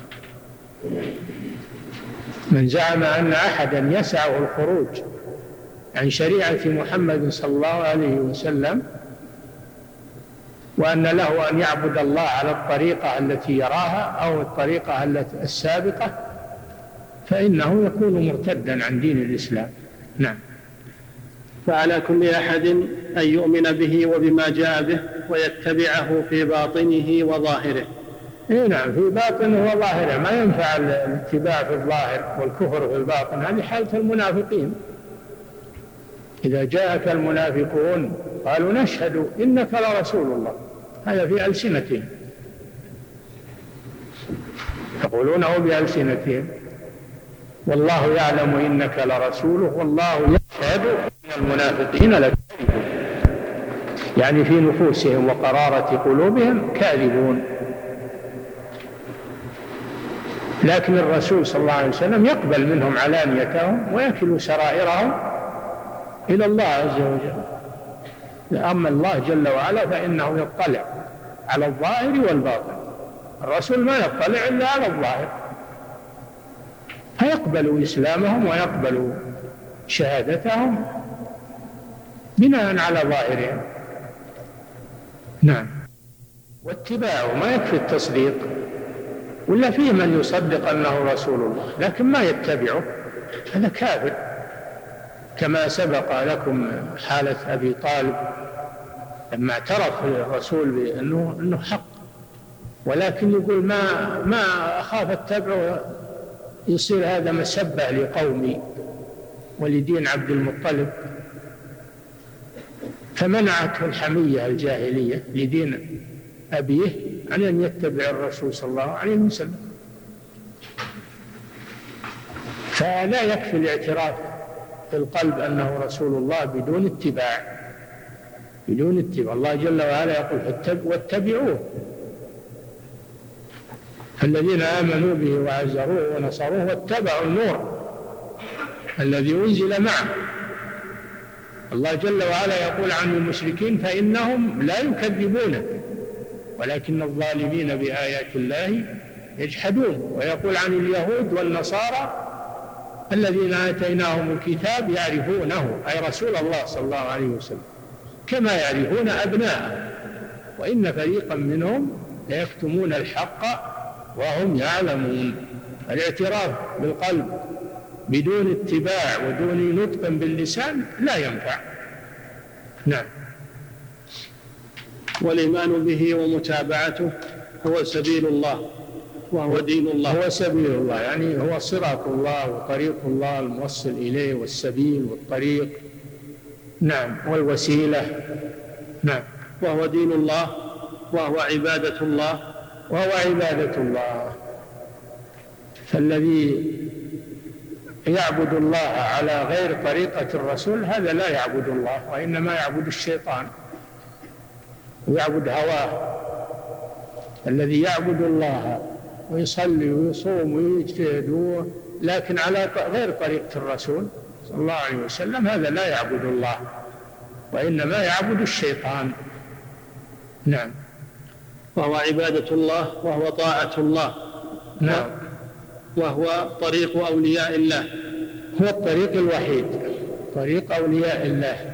من زعم أن أحدا يسعه الخروج عن شريعة محمد صلى الله عليه وسلم وأن له أن يعبد الله على الطريقة التي يراها أو الطريقة السابقة فإنه يكون مرتدا عن دين الإسلام. نعم. فعلى كل أحد أن يؤمن به وبما جاء به ويتبعه في باطنه وظاهره. إيه نعم، في باطنه وظاهره، ما ينفع الاتباع في الظاهر والكفر في الباطن، هذه حالة المنافقين. إذا جاءك المنافقون قالوا نشهد إنك لرسول الله، هذا في ألسنتهم، يقولونه بألسنتهم، والله يعلم إنك لرسوله والله يشهد إن المنافقين لكاذبون، يعني في نفوسهم وقرارة قلوبهم كاذبون. لكن الرسول صلى الله عليه وسلم يقبل منهم علانيتهم ويكل سرائرهم إلى الله عز وجل. أما الله جل وعلا فإنه يطلع على الظاهر والباطن، الرسول ما يطلع إلا على الظاهر، فيقبل إسلامهم ويقبل شهادتهم بناء على ظاهرهم. نعم. واتباعه ما يكفي التصديق، ولا فيه من يصدق أنه رسول الله لكن ما يتبعه، هذا كافر، كما سبق لكم حالة أبي طالب لما اعترف الرسول بأنه أنه حق، ولكن يقول ما ما أخاف اتبعه يصير هذا مسبة لقومي ولدين عبد المطلب، فمنعته الحمية الجاهلية لدين أبيه عن أن يتبع الرسول صلى الله عليه وسلم. فلا يكفي الاعتراف في القلب أنه رسول الله بدون اتباع، بدون اتباع. الله جل وعلا يقول واتبعوه، الذين آمنوا به وعزروه ونصروه واتبعوا النور الذي أنزل معه. الله جل وعلا يقول عن المشركين فإنهم لا يكذبونه ولكن الظالمين بآيات الله يجحدون. ويقول عن اليهود والنصارى الذين آتيناهم الكتاب يعرفونه، أي رسول الله صلى الله عليه وسلم، كما يعرفون أبناءه، وإن فريقا منهم ليكتمون الحق وهم يعلمون. الاعتراف بالقلب بدون اتباع ودون نطق باللسان لا ينفع. نعم. والإيمان به ومتابعته هو سبيل الله وهو دين الله. هو سبيل الله يعني هو صراط الله وطريق الله الموصل إليه، والسبيل والطريق. نعم. والوسيلة. نعم. وهو دين الله وهو عبادة الله وهو عبادة الله. فالذي يعبد الله على غير طريقة الرسول هذا لا يعبد الله، وإنما يعبد الشيطان ويعبد هواه. الذي يعبد الله ويصلي ويصوم ويجتهد لكن على غير طريقة الرسول صلى الله عليه وسلم هذا لا يعبد الله، وإنما يعبد الشيطان. نعم. وهو عبادة الله وهو طاعة الله. نعم. وهو طريق أولياء الله، هو الطريق الوحيد، طريق أولياء الله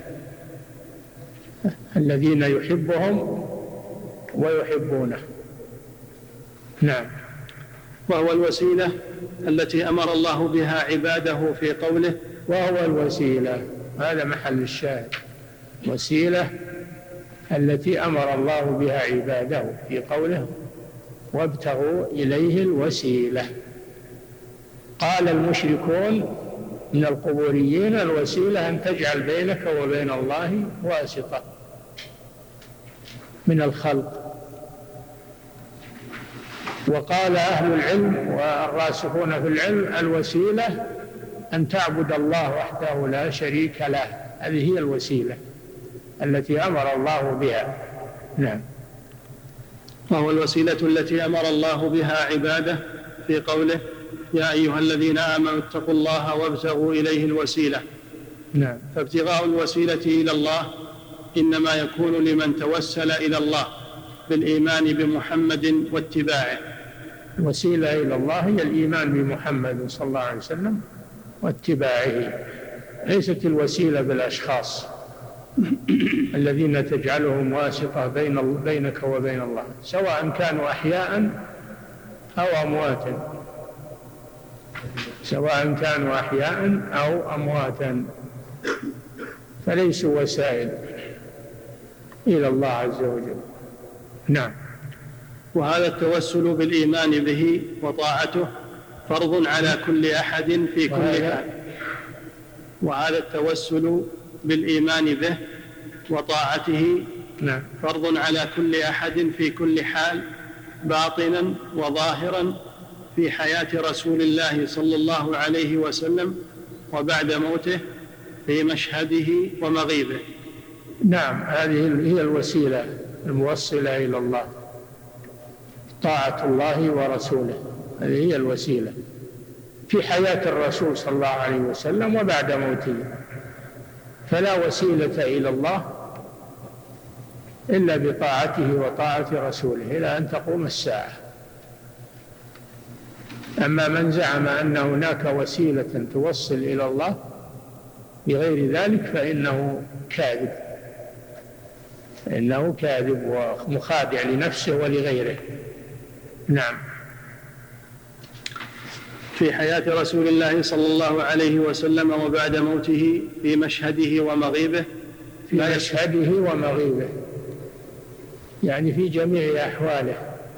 الذين يحبهم ويحبونه. نعم. وهو الوسيلة التي أمر الله بها عباده في قوله وهو الوسيلة، هذا محل الشاهد، وسيلة التي أمر الله بها عباده في قوله وابتغوا إليه الوسيلة. قال المشركون من القبوريين الوسيلة أن تجعل بينك وبين الله واسطة من الخلق. وقال أهل العلم والراسخون في العلم الوسيلة أن تعبد الله وحده لا شريك له، هذه هي الوسيلة التي أمر الله بها. نعم. وهو الوسيلة التي أمر الله بها عباده في قوله يا أيها الذين آمنوا اتقوا الله وابتغوا إليه الوسيلة. نعم. فابتغاء الوسيلة إلى الله إنما يكون لمن توسل إلى الله بالإيمان بمحمد واتباعه. الوسيلة إلى الله هي الإيمان بمحمد صلى الله عليه وسلم واتباعه، ليست الوسيلة بالأشخاص الذين تجعلهم واسطة بين بينك وبين الله، سواء كانوا أحياء أو أمواتا، سواء كانوا أحياء أو أمواتا، فليسوا وسائل إلى الله عز وجل. نعم. وهذا التوسل بالإيمان به وطاعته فرض على كل أحد في كل حال. وهذا التوسل بالإيمان به وطاعته نعم. فرض على كل أحد في كل حال باطنا وظاهرا في حياة رسول الله صلى الله عليه وسلم وبعد موته في مشهده ومغيبه. نعم. هذه هي الوسيلة الموصلة إلى الله، طاعة الله ورسوله، هذه هي الوسيلة في حياة الرسول صلى الله عليه وسلم وبعد موته. فلا وسيلة إلى الله إلا بطاعته وطاعة رسوله إلى أن تقوم الساعة. أما من زعم أن هناك وسيلة توصل إلى الله بغير ذلك فإنه كاذب، إنه كاذب ومخادع لنفسه ولغيره. نعم. في حياة رسول الله صلى الله عليه وسلم وبعد موته في مشهده ومغيبه. في مشهده ومغيبه يعني في جميع أحواله،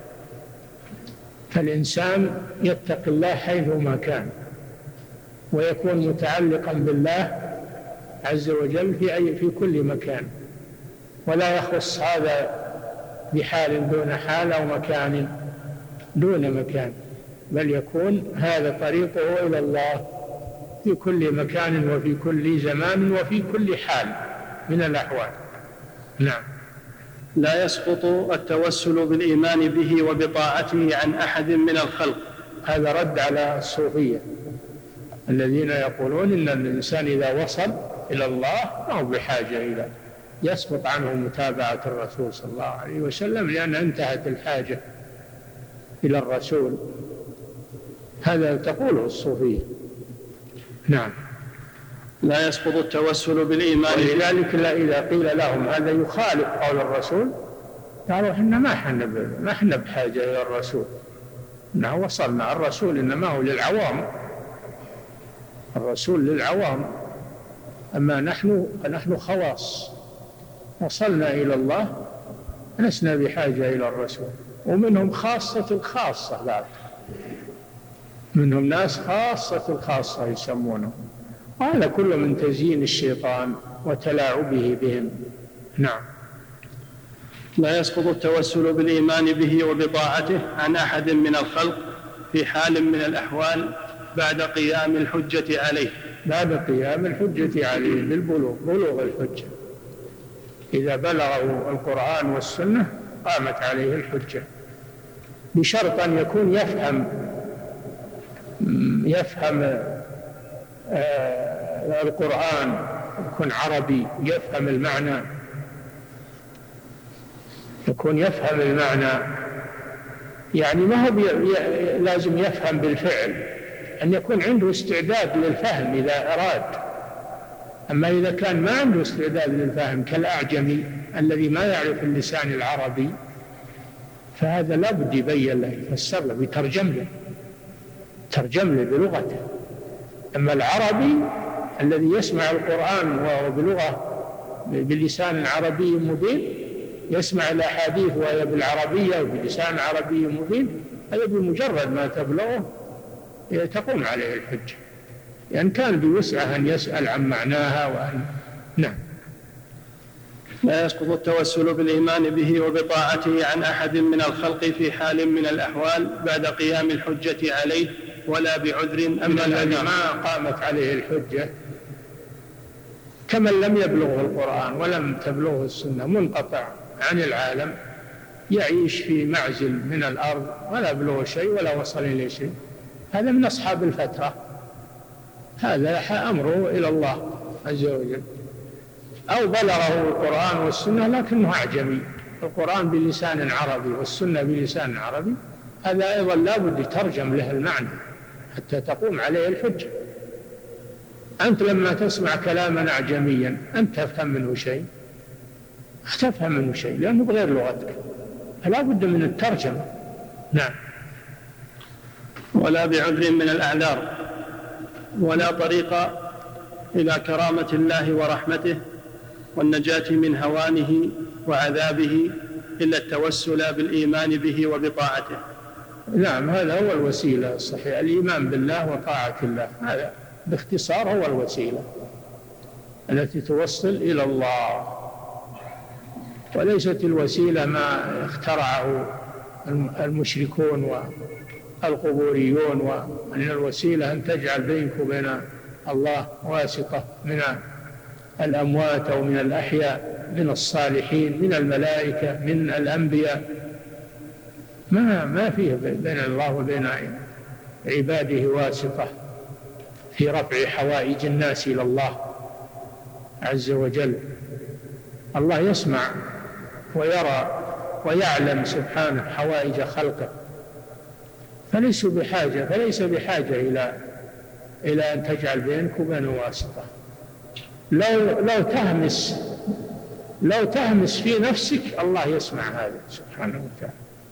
فالإنسان يتقي الله حيثما كان ويكون متعلقا بالله عز وجل في أي في كل مكان، ولا يخص هذا بحال دون حال أو مكان دون مكان، بل يكون هذا طريقه إلى الله في كل مكان وفي كل زمان وفي كل حال من الأحوال. نعم. لا يسقط التوسل بالإيمان به وبطاعته عن أحد من الخلق. هذا رد على الصوفية الذين يقولون إن الإنسان إذا وصل إلى الله أو بحاجة إلى يسقط عنه متابعة الرسول صلى الله عليه وسلم لأن انتهت الحاجة إلى الرسول. هذا تقوله الصوفية. نعم. لا يسقط التوسل بالإيمان. ولذلك إذا قيل لهم هذا يخالف قول الرسول قالوا إحنا ما احنا ما احنا بحاجة إلى الرسول، إنه وصلنا. الرسول إنما هو للعوام، الرسول للعوام، أما نحن فنحن خواص وصلنا إلى الله لسنا بحاجة إلى الرسول. ومنهم خاصة الخاصة بعد، منهم ناس خاصة الخاصة يسمونه، وهذا كله من تزيين الشيطان وتلاعبه بهم. نعم. لا يسقط التوسل بالإيمان به وبطاعته عن أحد من الخلق في حال من الأحوال بعد قيام الحجة عليه. بعد قيام الحجة عليه بالبلوغ، بلوغ الحجة، إذا بلغه القرآن والسنة قامت عليه الحجة، بشرط أن يكون يفهم يفهم آه القرآن، يكون عربي يفهم المعنى، يكون يفهم المعنى، يعني ما هو لازم يفهم بالفعل، أن يكون عنده استعداد للفهم إذا أراد. أما إذا كان ما عنده استعداد للفهم كالأعجمي الذي ما يعرف اللسان العربي، فهذا لا بد يبين له، يفسر له، يترجم له، ترجم له بلغته. أما العربي الذي يسمع القرآن وهو بلغة بلسان عربي مبين، يسمع الأحاديث وهي بالعربية وبلسان عربي مبين، هذا بمجرد ما تبلغه تقوم عليه الحجة، لأن يعني كان بوسعه أن يسأل عن معناها وأن نعم. لا يسقط التوسل بالإيمان به وبطاعته عن أحد من الخلق في حال من الأحوال بعد قيام الحجة عليه ولا بعذر. أما الذي ما قامت عليه الحجة كمن لم يبلغه القرآن ولم تبلغه السنة، منقطع عن العالم، يعيش في معزل من الأرض ولا بلغه شيء ولا وصل إليه شيء، هذا من أصحاب الفترة، هذا أمره إلى الله عز وجل. أو بلغه القرآن والسنة لكنه أعجمي، القرآن بلسان عربي والسنة بلسان عربي، هذا أيضا لا بد يترجم له المعنى حتى تقوم عليه الحجة. أنت لما تسمع كلاما أعجميا أنت تفهم منه شيء؟ تفهم منه شيء لأنه بغير لغتك، فلا بد من الترجمة. نعم. ولا بعذر من الأعذار، ولا طريق إلى كرامة الله ورحمته والنجاة من هوانه وعذابه إلا التوسل بالإيمان به وبطاعته. نعم، هذا هو الوسيلة الصحيحة، الإيمان بالله وطاعة الله، هذا باختصار هو الوسيلة التي توصل إلى الله، وليست الوسيلة ما اخترعه المشركون والقبوريون، وأن الوسيلة أن تجعل بينك وبين الله واسطة من الأموات أو من الأحياء، من الصالحين، من الملائكة، من الأنبياء، ما ما فيه بين الله وبين عباده واسطة في رفع حوائج الناس إلى الله عز وجل. الله يسمع ويرى ويعلم سبحانه حوائج خلقه، فليس بحاجة فليس بحاجة إلى إلى أن تجعل بينك وبينه واسطة. لو لو تهمس لو تهمس في نفسك الله يسمع هذا سبحانه وتعالى،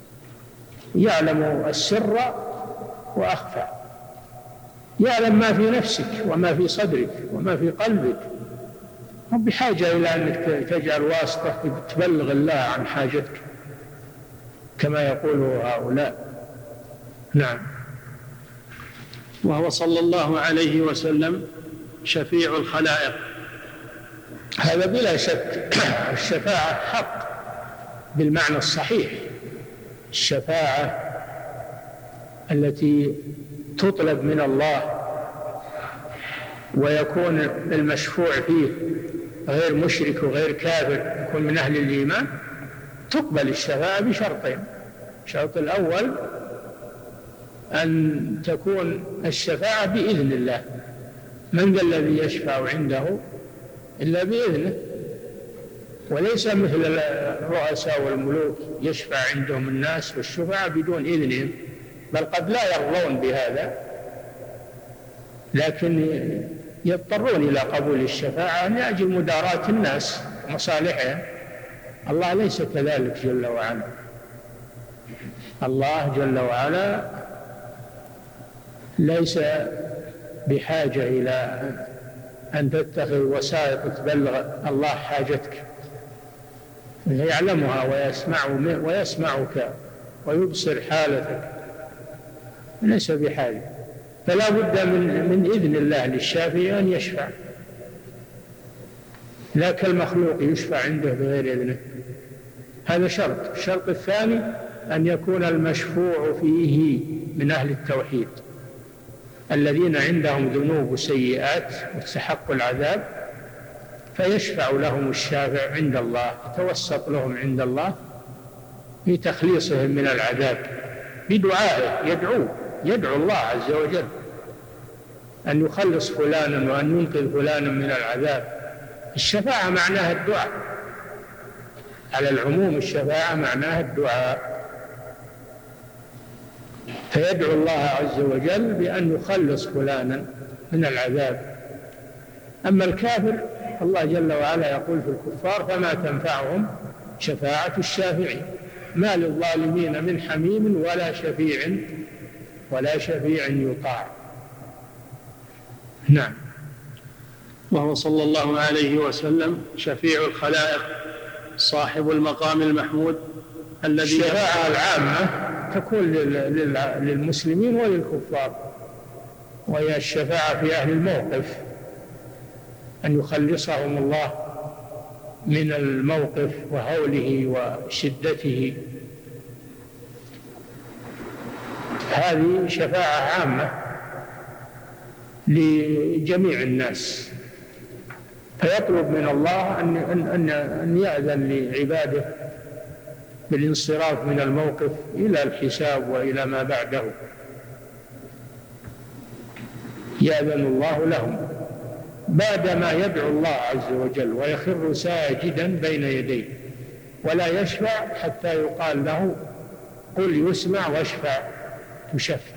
يعلم السر وأخفى، يعلم ما في نفسك وما في صدرك وما في قلبك، مو بحاجة إلى أنك تجعل واسطة تبلغ الله عن حاجتك كما يقول هؤلاء. نعم. وهو صلى الله عليه وسلم شفيع الخلائق، هذا بلا شك. الشفاعة حق بالمعنى الصحيح، الشفاعة التي تطلب من الله ويكون المشفوع فيه غير مشرك وغير كافر، يكون من أهل الإيمان، تقبل الشفاعة بشرطين. الشرط الأول أن تكون الشفاعة بإذن الله، من ذا الذي يشفع عنده إلا بإذنه، وليس مثل الرؤساء والملوك يشفع عندهم الناس والشفعاء بدون إذنهم، بل قد لا يرضون بهذا لكن يضطرون إلى قبول الشفاعة لأجل مداراة الناس ومصالحهم. الله ليس كذلك جل وعلا، الله جل وعلا ليس بحاجة إلى أن تتخذ وسائط تبلغ الله حاجتك، يعلمها ويسمع ويسمعك ويبصر حالتك، ليس بحاجة. فلا بد من, من إذن الله للشافع أن يشفع، لا كالمخلوق يشفع عنده بغير إذنه، هذا شرط. الشرط الثاني أن يكون المشفوع فيه من أهل التوحيد، الذين عندهم ذنوب وسيئات واستحقوا العذاب، فيشفع لهم الشافع عند الله، يتوسط لهم عند الله في تخليصهم من العذاب بدعائه، يدعو يدعو الله عز وجل أن يخلص فلانا وأن ينقذ فلانا من العذاب. الشفاعة معناها الدعاء، على العموم الشفاعة معناها الدعاء، فيدعو الله عز وجل بأن يخلص فلانا من العذاب. أما الكافر الله جل وعلا يقول في الكفار فما تنفعهم شفاعة الشافعين، ما للظالمين من حميم ولا شفيع ولا شفيع يطاع. نعم. وهو صلى الله عليه وسلم شفيع الخلائق صاحب المقام المحمود الذي الشفاعة العامة تكون للمسلمين وللكفار، وهي الشفاعة في أهل الموقف، أن يخلصهم الله من الموقف وهوله وشدته. هذه شفاعة عامة لجميع الناس، فيطلب من الله أن, أن, أن يأذن لعباده بالانصراف من الموقف إلى الحساب وإلى ما بعده، يأذن الله لهم بعدما يدعو الله عز وجل ويخر ساجدا بين يديه، ولا يشفع حتى يقال له قل يسمع واشفع تشفع.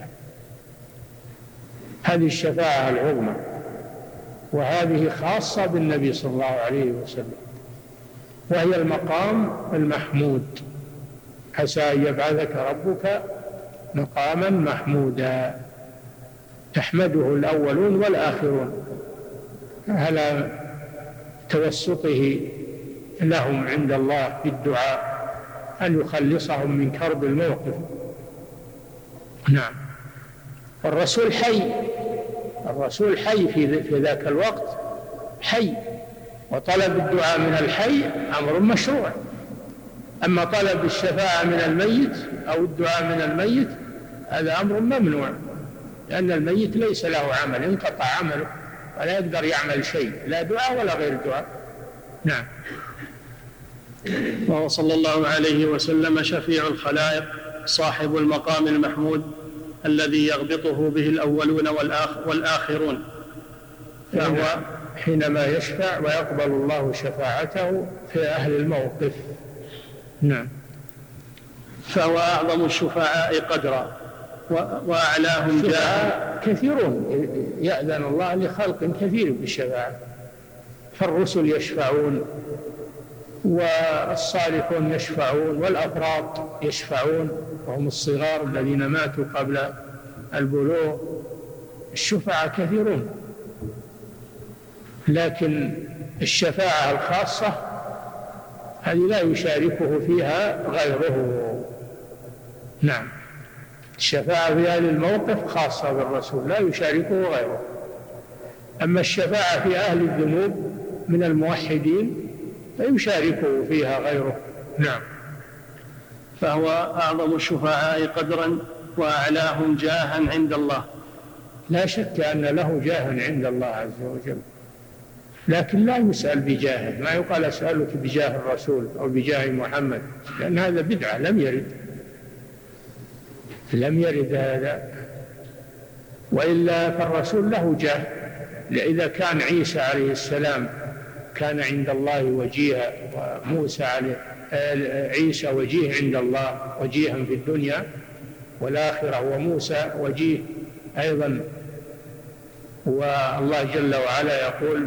هذه الشفاعة العظمى، وهذه خاصة بالنبي صلى الله عليه وسلم، وهي المقام المحمود، عسى أن يبعثك ربك مقاما محمودا يحمده الأولون والآخرون على توسطه لهم عند الله بالدعاء أن يخلصهم من كرب الموقف. نعم. الرسول حي، الرسول حي في, في ذاك الوقت حي، وطلب الدعاء من الحي أمر مشروع. أما طلب الشفاعة من الميت أو الدعاء من الميت هذا أمر ممنوع، لأن الميت ليس له عمل، انقطع عمله ولا يقدر يعمل شيء، لا دعاء ولا غير دعاء. نعم. وهو صلى الله عليه وسلم شفيع الخلائق صاحب المقام المحمود الذي يغبطه به الأولون والآخرون، فهو حينما يشفع ويقبل الله شفاعته في أهل الموقف. نعم. فهو أعظم الشفعاء قدرا وأعلاهم جاها. كثيرون يأذن الله لخلق كثير بالشفاعة، فالرسل يشفعون والصالحون يشفعون والأفراد يشفعون وهم الصغار الذين ماتوا قبل البلوغ. الشفعاء كثيرون، لكن الشفاعة الخاصة هذه لا يشاركه فيها غيره. نعم. الشفاعة في أهل الموقف خاصة بالرسول لا يشاركه غيره، أما الشفاعة في أهل الذنوب من الموحدين فيشاركه فيها غيره. نعم. فهو أعظم الشفعاء قدرا وأعلاهم جاها عند الله. لا شك أن له جاه عند الله عز وجل، لكن لا يسأل بجاهه، ما يقال أسألك بجاه الرسول أو بجاه محمد، لأن هذا بدعة لم يرد لم يرد هذا. وإلا فالرسول له جاه، إذا كان عيسى عليه السلام كان عند الله وجيها، وموسى عليه عيسى وجيه عند الله وجيها في الدنيا والآخرة، وموسى وجيه أيضا، والله جل وعلا يقول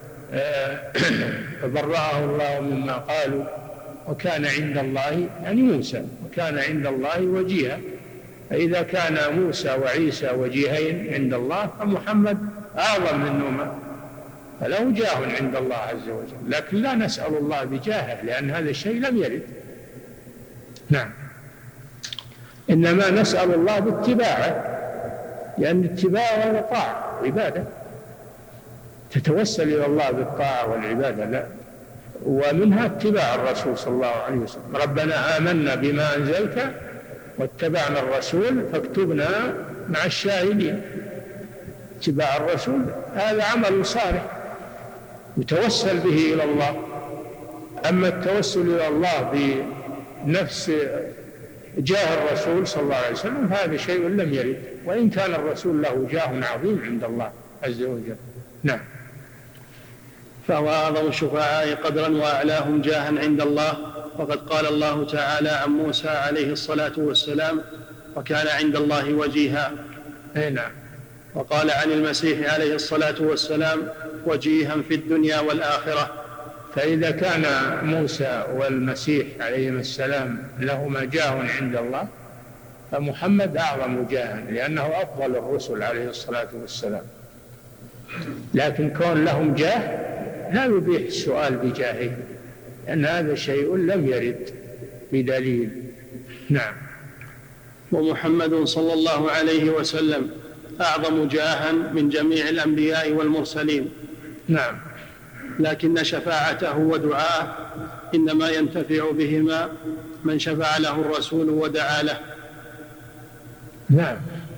فبرأه الله مما قالوا وكان عند الله، يعني موسى وكان عند الله وجيها. فإذا كان موسى وعيسى وجيهين عند الله فمحمد أعظم منهما، فله جاه عند الله عز وجل، لكن لا نسأل الله بجاهه لأن هذا الشيء لم يرد. نعم. إنما نسأل الله باتباعه، لأن اتباعه هو طاعة عبادة، تتوسل إلى الله بالطاعة والعبادة، لا، ومنها اتباع الرسول صلى الله عليه وسلم. ربنا آمنا بما أنزلت واتبعنا الرسول فاكتبنا مع الشاهدين. اتباع الرسول هذا عمل صالح يتوسل به إلى الله. أما التوسل إلى الله بنفس جاه الرسول صلى الله عليه وسلم هذا شيء لم يرد، وإن كان الرسول له جاه عظيم عند الله عز وجل. نعم. فهو أعظم الشفعاء قدرا وأعلاهم جاها عند الله، وقد قال الله تعالى عن موسى عليه الصلاة والسلام: وكان عند الله وجيها. نعم. وقال عن المسيح عليه الصلاة والسلام: وجيها في الدنيا والآخرة. فإذا كان موسى والمسيح عليهم السلام لهما جاه عند الله، فمحمد أعظم جاها لأنه أفضل الرسل عليه الصلاة والسلام. لكن كون لهم جاه لا يبيح السؤال بجاهه، لأن هذا شيء لم يرد بدليل. نعم. ومحمد صلى الله عليه وسلم أعظم جاها من جميع الأنبياء والمرسلين. نعم. لكن شفاعته ودعاءه إنما ينتفع بهما من شفع له الرسول ودعا له. نعم.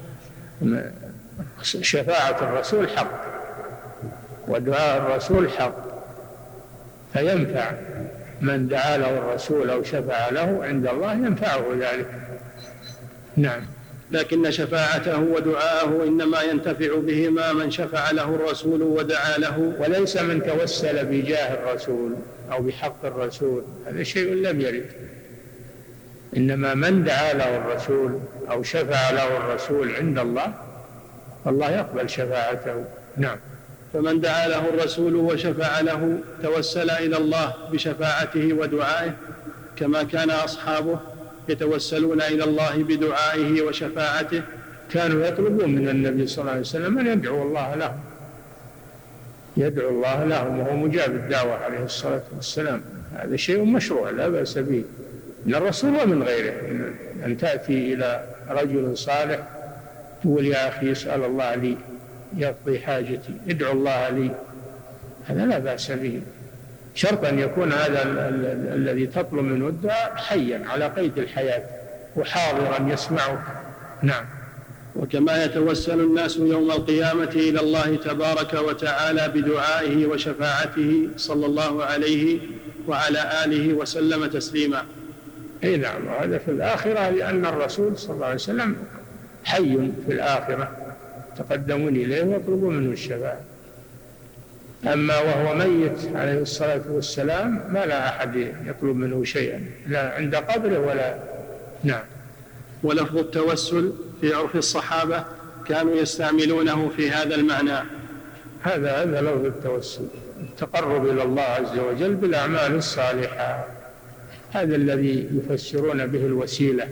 شفاعة الرسول حق ودعاء الرسول حق، فينفع من دعا له الرسول أو شفع له عند الله ينفعه ذلك. نعم. لكن شفاعته ودعاءه إنما ينتفع بهما من شفع له الرسول ودعا له، وليس من توسل بجاه الرسول أو بحق الرسول، هذا شيء لم يرد. إنما من دعا له الرسول أو شفع له الرسول عند الله فالله يقبل شفاعته. نعم. فمن دعا له الرسول وشفع له توسل إلى الله بشفاعته ودعائه، كما كان أصحابه يتوسلون إلى الله بدعائه وشفاعته. كانوا يطلبون من النبي صلى الله عليه وسلم أن يدعو الله لهم، يدعو الله لهم وهو مجاب الدعوة عليه الصلاة والسلام. هذا شيء مشروع لا بأس به من الرسول ومن غيره، أن تأتي إلى رجل صالح تقول: يا أخي اسأل الله لي يقضي حاجتي، ادعو الله لي، هذا لا بأس به، شرط أن يكون هذا الذي تطلب منه الدعاء حيا على قيد الحياة وحاضرا يسمعك. نعم. وكما يتوسل الناس يوم القيامة إلى الله تبارك وتعالى بدعائه وشفاعته صلى الله عليه وعلى آله وسلم تسليما. أي نعم. وهذا في الآخرة، لأن الرسول صلى الله عليه وسلم حي في الآخرة، تقدمون إليه واطلبوا منه الشفاعة. أما وهو ميت عليه الصلاة والسلام ما لا أحد يطلب منه شيئا، لا عند قبره ولا. نعم. ولفظ التوسل في عرف الصحابة كانوا يستعملونه في هذا المعنى. هذا هذا لفظ التوسل، التقرب إلى الله عز وجل بالأعمال الصالحة، هذا الذي يفسرون به الوسيلة.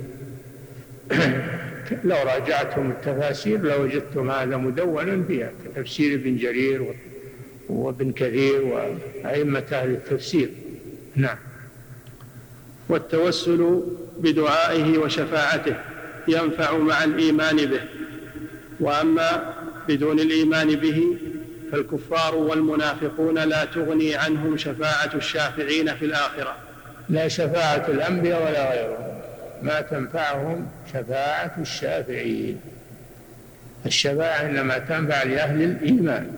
لو راجعتم التفاسير لوجدتم هذا مدونا فيها، كتفسير ابن جرير وابن كثير وأئمة أهل التفسير. نعم. والتوسل بدعائه وشفاعته ينفع مع الإيمان به، وأما بدون الإيمان به فالكفار والمنافقون لا تغني عنهم شفاعة الشافعين في الآخرة. لا شفاعة الأنبياء ولا غيرهم، ما تنفعهم شفاعة الشافعين. الشفاعة إنما تنفع لأهل الإيمان،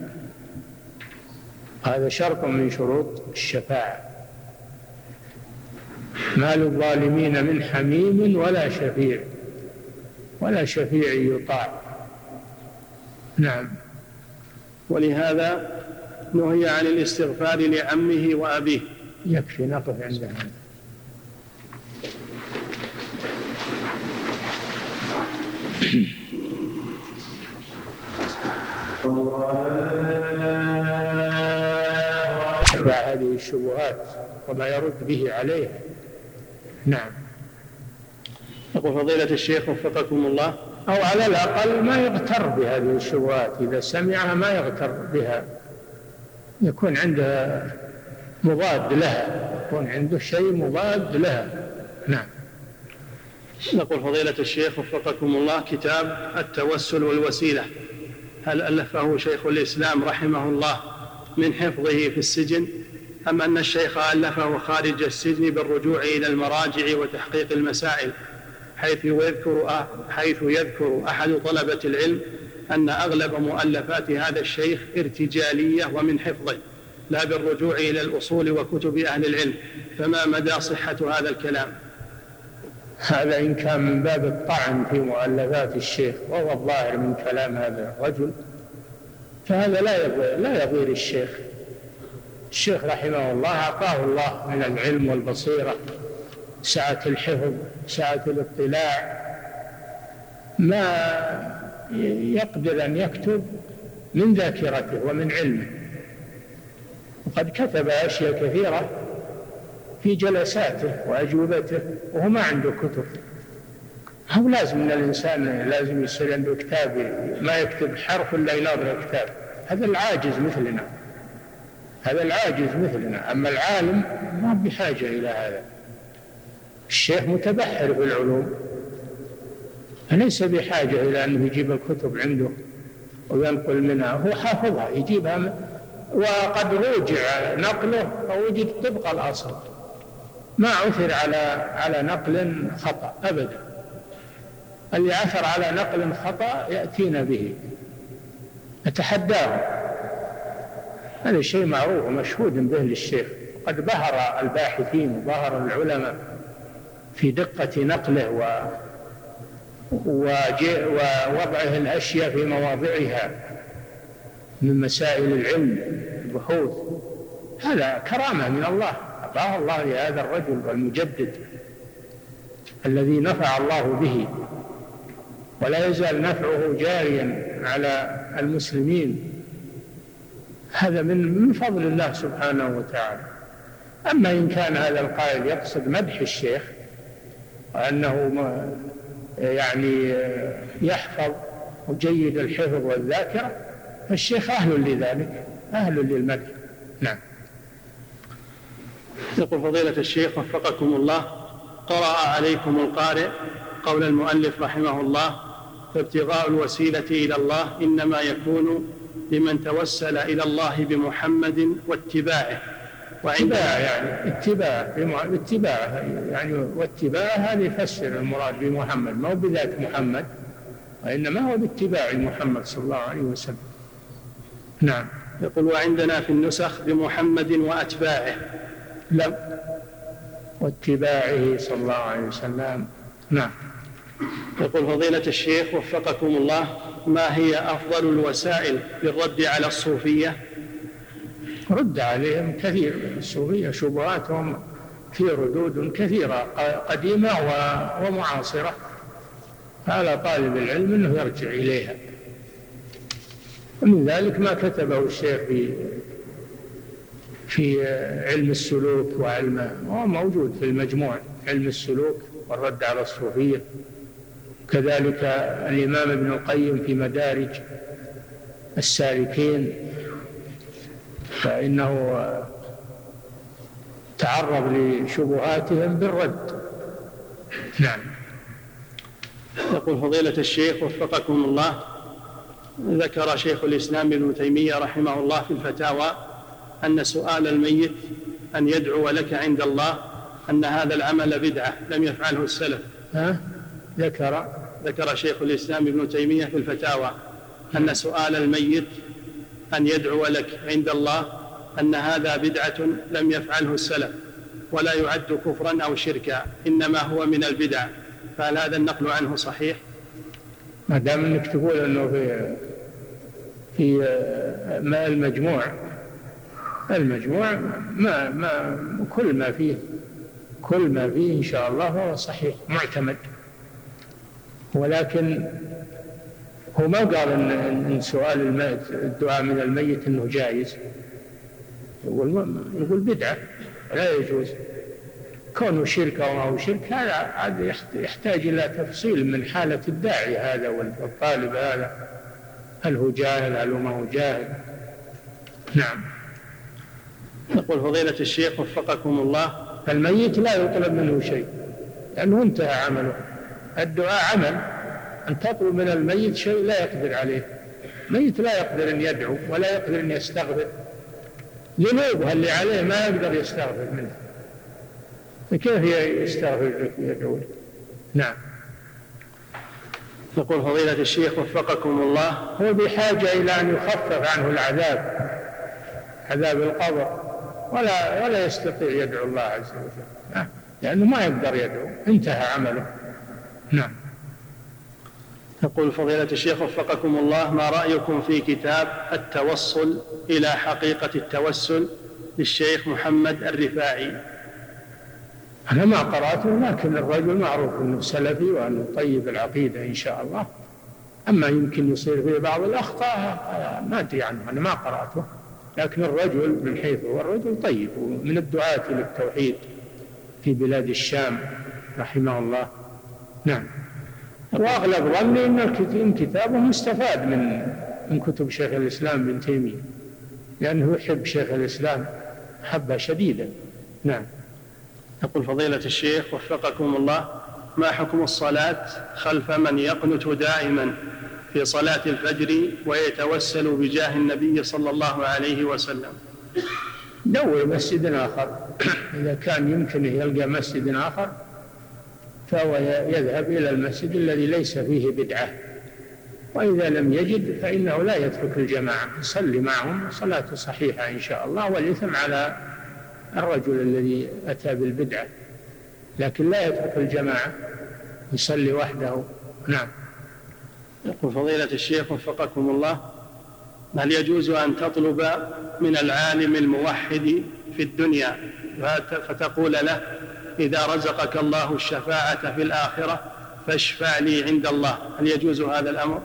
هذا شرط من شروط الشفاعة. ما للظالمين من حميم ولا شفيع، ولا شفيع يطاع. نعم. ولهذا نهي عن الاستغفار لعمه وأبيه. يكفي نقف عند هذا. هذه الشبهات وما يرد به عليها. نعم. يقول فضيلة الشيخ وفقكم الله، أو على الأقل ما يغتر بهذه الشبهات، إذا سمعها ما يغتر بها، يكون عنده مضاد لها، يكون عنده شيء مضاد لها. نعم. نقول فضيلة الشيخ وفقكم الله، كتاب التوسل والوسيلة هل ألفه شيخ الإسلام رحمه الله من حفظه في السجن، أم أن الشيخ ألفه خارج السجن بالرجوع إلى المراجع وتحقيق المسائل، حيث يذكر حيث يذكر أحد طلبة العلم أن أغلب مؤلفات هذا الشيخ ارتجالية ومن حفظه لا بالرجوع إلى الأصول وكتب أهل العلم، فما مدى صحة هذا الكلام؟ هذا إن كان من باب الطعن في مؤلفات الشيخ وهو الظاهر من كلام هذا الرجل فهذا لا يضير, لا يضير الشيخ. الشيخ رحمه الله أعطاه الله من العلم والبصيرة سعة الحفظ سعة الاطلاع ما يقدر أن يكتب من ذاكرته ومن علمه، وقد كتب أشياء كثيرة في جلساته وأجوبته وهو ما عنده كتب. هو لازم من الإنسان لازم يصير عنده كتاب ما يكتب حرف إلا يناظر كتاب، هذا العاجز مثلنا هذا العاجز مثلنا أما العالم ما بحاجة إلى هذا. الشيخ متبحر في العلوم فليس بحاجة إلى أنه يجيب الكتب عنده وينقل منها، هو حافظها يجيبها، وقد رجع نقله فوجد طبق الأصل ما عثر على على نقل خطأ أبدا. اللي عثر على نقل خطأ يأتينا به نتحداه، هذا شيء معروف ومشهود به للشيخ. قد بهر الباحثين وبهر العلماء في دقة نقله و ووضعه الأشياء في مواضعها من مسائل العلم البحوث، هذا كرامة من الله أعطاه الله لهذا الرجل والمجدد الذي نفع الله به ولا يزال نفعه جاريا على المسلمين، هذا من فضل الله سبحانه وتعالى. أما إن كان هذا القائل يقصد مدح الشيخ وأنه يعني يحفظ وجيد الحفظ والذاكرة فالشيخ أهل لذلك أهل للمدح. نعم. يقول فضيلة الشيخ وفقكم الله، قرأ عليكم القارئ قول المؤلف رحمه الله: فابتغاء الوسيلة إلى الله إنما يكون لمن توسل إلى الله بمحمد واتباعه. واتباع يعني اتباع اتباع يعني واتباع هذا يفسر المراد بمحمد ما هو بذات محمد وإنما هو باتباع محمد صلى الله عليه وسلم. نعم. يقول وعندنا في النسخ بمحمد وأتباعه. لا، واتباعه صلى الله عليه وسلم. نعم. يقول فضيلة الشيخ وفقكم الله، ما هي أفضل الوسائل للرد على الصوفية؟ رد عليهم كثير، الصوفية شبهاتهم في ردود كثيرة قديمة ومعاصرة، فعلى طالب العلم أنه يرجع إليها. ومن ذلك ما كتبه الشيخ في في علم السلوك وعلم هو موجود في المجموع، علم السلوك والرد على الصوفية. كذلك الإمام ابن القيم في مدارج السالكين فإنه تعرض لشبهاتهم بالرد. نعم. يقول فضيلة الشيخ وفقكم الله، ذكر شيخ الإسلام ابن تيمية رحمه الله في الفتاوى أن سؤال الميت أن يدعو لك عند الله أن هذا العمل بدعة لم يفعله السلف. ها؟ ذكر ذكر شيخ الإسلام ابن تيمية في الفتاوى أن سؤال الميت أن يدعو لك عند الله أن هذا بدعة لم يفعله السلف ولا يعد كفرا أو شركا، إنما هو من البدع، فهل هذا النقل عنه صحيح؟ ما دام أنك تقول أنه في في ما المجموع المجموع ما ما كل ما فيه كل ما فيه إن شاء الله هو صحيح معتمد، ولكن هو ما قال إن سؤال الميت الدعاء من الميت إنه جائز، يقول يقول بدعة لا يجوز. كونه شرك أو ما هو شرك هذا يحتاج إلى تفصيل من حالة الداعي هذا والطالب هذا، هل هو جاهل هل هو ما هو جاهل. نعم. يقول فضيلة الشيخ وفقكم الله، الميت لا يطلب منه شيء لأنه انتهى عمله. الدعاء عمل، أن تطلب من الميت شيء لا يقدر عليه. الميت لا يقدر أن يدعو ولا يقدر أن يستغفر، ذنوبه اللي عليه ما يقدر يستغفر منه، فكيف يستغفر لك ويدعو لك؟ نعم. يقول فضيلة الشيخ وفقكم الله، هو بحاجة إلى أن يخفف عنه العذاب، عذاب القبر، ولا ولا يستطيع يدعو الله عز وجل لأنه ما يقدر يدعو، انتهى عمله. نعم. يقول فضيلة الشيخ وفقكم الله، ما رأيكم في كتاب التوصل إلى حقيقة التوسل للشيخ محمد الرفاعي؟ أنا ما قرأته، لكن الرجل معروف أنه سلفي وأنه طيب العقيدة إن شاء الله. أما يمكن يصير فيه بعض الأخطاء ما أدري عنه، أنا ما قرأته، لكن الرجل من حيث هو الرجل طيب ومن الدعاة للتوحيد في بلاد الشام رحمه الله. نعم. وأغلب ظني أن كتابه مستفاد من من كتب شيخ الإسلام ابن تيمية، لأنه يحب شيخ الإسلام حبة شديدة. نعم. يقول فضيلة الشيخ وفقكم الله، ما حكم الصلاة خلف من يقنت دائما في صلاة الفجر ويتوسل بجاه النبي صلى الله عليه وسلم؟ دور مسجد آخر، إذا كان يمكنه يلقى مسجد آخر فهو يذهب إلى المسجد الذي ليس فيه بدعة، وإذا لم يجد فإنه لا يترك الجماعة، يصلي معهم صلاة صحيحة إن شاء الله، والإثم على الرجل الذي أتى بالبدعة، لكن لا يترك الجماعة، يصلي وحده. نعم. يقول فضيلة الشيخ وفقكم الله، هل يجوز أن تطلب من العالم الموحد في الدنيا فتقول له إذا رزقك الله الشفاعة في الآخرة فاشفع لي عند الله؟ هل يجوز هذا الأمر؟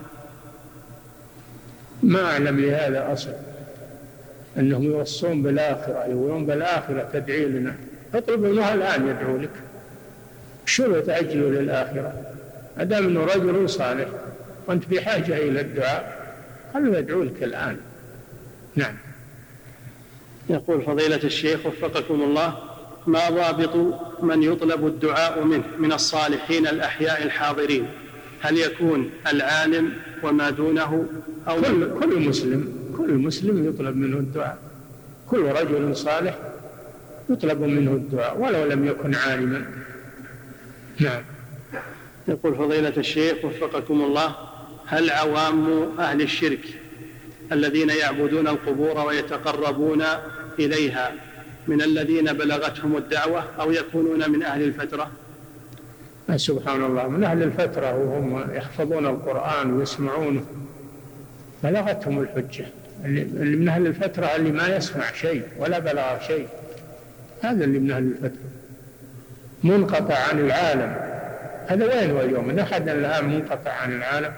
ما أعلم لهذا أصل، أنهم يوصون بالآخرة، يقولون بالآخرة تدعي لنا، اطلب منه الآن يدعو لك، شو تأجل للآخرة؟ أدام أنه رجل صالح وأنت بحاجة إلى الدعاء خلوا يدعو لك الآن. نعم. يقول فضيلة الشيخ وفقكم الله، ما ضابط من يطلب الدعاء منه من الصالحين الأحياء الحاضرين؟ هل يكون العالم وما دونه أو كل, كل مسلم كل مسلم يطلب منه الدعاء، كل رجل صالح يطلب منه الدعاء ولو لم يكن عالما. نعم. يقول فضيلة الشيخ وفقكم الله، هل عوام أهل الشرك الذين يعبدون القبور ويتقربون إليها من الذين بلغتهم الدعوة أو يكونون من أهل الفترة؟ سبحان الله، من أهل الفترة وهم يحفظون القرآن ويسمعونه بلغتهم الحجة. اللي من أهل الفترة اللي ما يسمع شيء ولا بلغ شيء، هذا اللي من أهل الفترة منقطع عن العالم. هذا وين هو اليوم؟ من أحد الآن منقطع عن العالم؟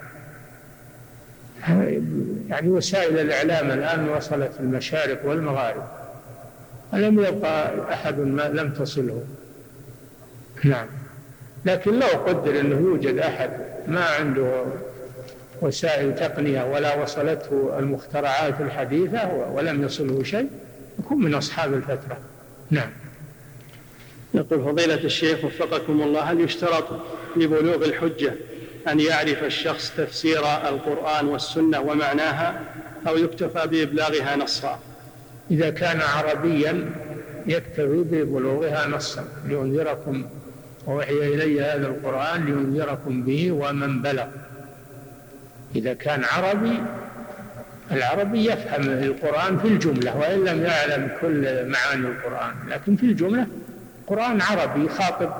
يعني وسائل الإعلام الآن وصلت المشارق والمغارب، ولم يبقى أحد ما لم تصله. نعم. لكن لو قدر أنه يوجد أحد ما عنده وسائل تقنية ولا وصلته المخترعات الحديثة ولم يصله شيء يكون من أصحاب الفترة. نعم. يقول فضيلة الشيخ وفقكم الله، هل يشترط لبلوغ الحجة أن يعرف الشخص تفسير القرآن والسنة ومعناها أو يكتفى بإبلاغها نصا؟ إذا كان عربيا يكتفي ببلوغها نصا، لينذركم ووحي إلي هذا القرآن لينذركم به ومن بلغ. إذا كان عربي، العربي يفهم القرآن في الجملة وإن لم يعلم كل معاني القرآن، لكن في الجملة قرآن عربي خاطب.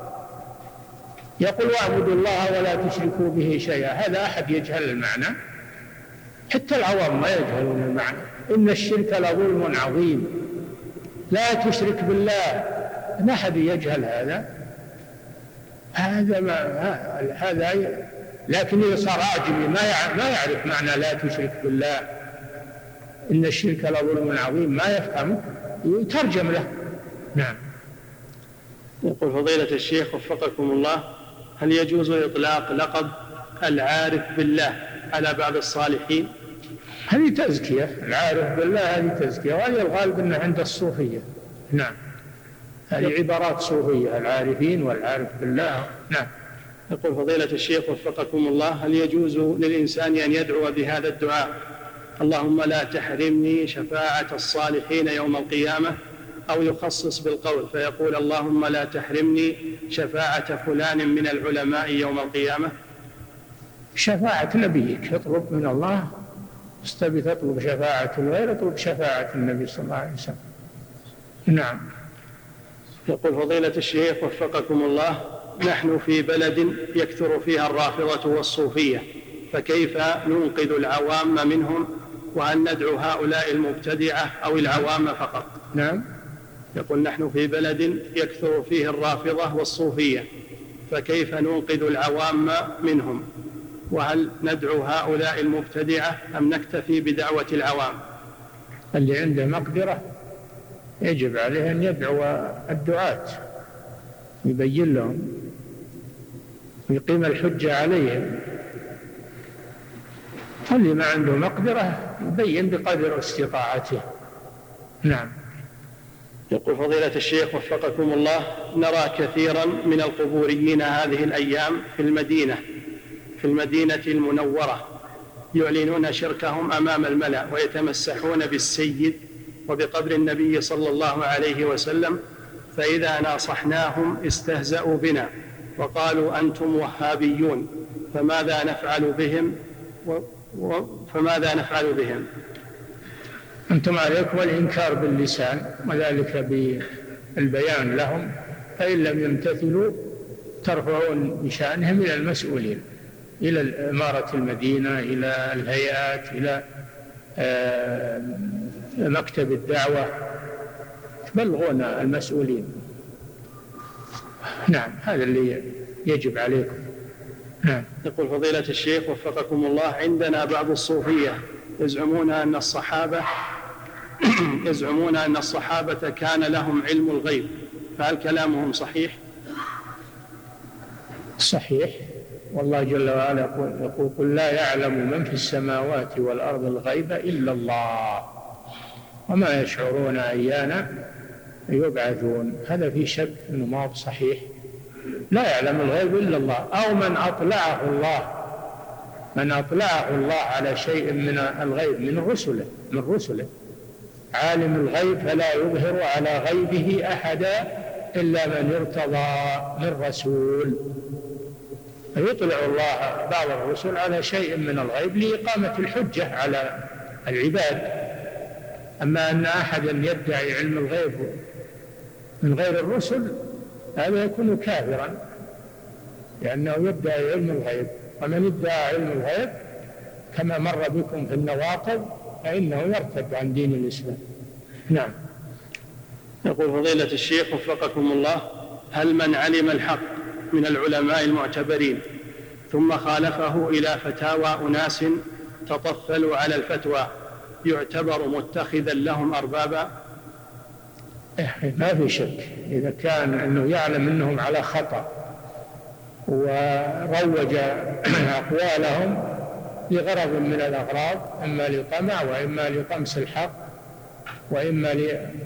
يقول واعبدوا الله ولا تشركوا به شيئا، هذا أحد يجهل المعنى؟ حتى العوام ما يجهلون المعنى. إن الشرك لظلم عظيم، لا تشرك بالله، ما أحد يجهل هذا. هذا ما هذا لكن إذا صار أعجمي ما ما يعرف معنى لا تشرك بالله، إن الشرك لظلم عظيم، ما يفهم، يترجم له. نعم. يقول فضيلة الشيخ وفقكم الله، هل يجوز إطلاق لقب العارف بالله على بعض الصالحين؟ هذه تزكية، العارف بالله هذه تزكية، وهذه الغالب أنها عند الصوفية. نعم. هذه عبارات صوفية، العارفين والعارف بالله. نعم. يقول فضيلة الشيخ وفقكم الله، هل يجوز للإنسان أن يدعو بهذا الدعاء: اللهم لا تحرمني شفاعة الصالحين يوم القيامة، أو يخصص بالقول فيقول اللهم لا تحرمني شفاعة فلان من العلماء يوم القيامة؟ شفاعة نبيك، اطلب من الله، استبي تطلب شفاعة الغير، اطلب شفاعة النبي صلى الله عليه وسلم. نعم. يقول فضيلة الشيخ وفقكم الله: نحن في بلد يكثر فيها الرافضة والصوفية، فكيف ننقذ العوام منهم؟ وهل ندعو هؤلاء المبتدعة أو العوام فقط؟ نعم. يقول: نحن في بلد يكثر فيه الرافضة والصوفية، فكيف ننقذ العوام منهم؟ وهل ندعو هؤلاء المبتدعة أم نكتفي بدعوة العوام؟ اللي عنده مقدرة يجب عليه أن يدعو الدعاة، يبين لهم ويقيم الحجة عليهم. واللي ما عنده مقدرة يبين بقدر استطاعته. نعم. يقول فضيلة الشيخ وفقكم الله: نرى كثيرا من القبوريين هذه الأيام في المدينة في المدينة المنورة يعلنون شركهم أمام الملأ ويتمسحون بالسيد وبقبر النبي صلى الله عليه وسلم، فإذا ناصحناهم استهزأوا بنا وقالوا أنتم وهابيون، فماذا نفعل بهم و... و... فماذا نفعل بهم؟ أنتم عليكم الإنكار باللسان وذلك بالبيان لهم، فإن لم يمتثلوا ترفعون بشأنهم إلى المسؤولين، إلى إمارة المدينة، إلى الهيئات، إلى مكتب الدعوة، تبلغون المسؤولين. نعم، هذا اللي يجب عليكم. نعم. يقول فضيلة الشيخ وفقكم الله: عندنا بعض الصوفية يزعمون أن الصحابة يزعمون أن الصحابة كان لهم علم الغيب، فهل كلامهم صحيح؟ صحيح، والله جل وعلا يقول: قل لا يعلم من في السماوات والأرض الغيب إلا الله وما يشعرون أيان يبعثون. هذا في شك أنه ما هو صحيح. لا يعلم الغيب إلا الله، أو من أطلعه الله من أطلعه الله على شيء من الغيب من رسله من رسله عالم الغيب فلا يظهر على غيبه أحدا إلا من ارتضى من رسول. فيطلع الله بعض الرسل على شيء من الغيب لإقامة الحجة على العباد. أما أن أحدا يدعي علم الغيب من غير الرسل هذا يكون كافرا، لأنه يدعي علم الغيب، ومن ادعى علم الغيب كما مر بكم في النواقض فإنه يرتد عن دين الإسلام. نعم. يقول فضيلة الشيخ وفقكم الله: هل من علم الحق من العلماء المعتبرين ثم خالفه إلى فتاوى أناس تطفلوا على الفتوى يعتبر متخذا لهم أربابا؟ ما في شك، إذا كان أنه يعلم أنهم على خطأ وروج أقوالهم لغرض من الأغراض، إما لطمع وإما لطمس الحق وإما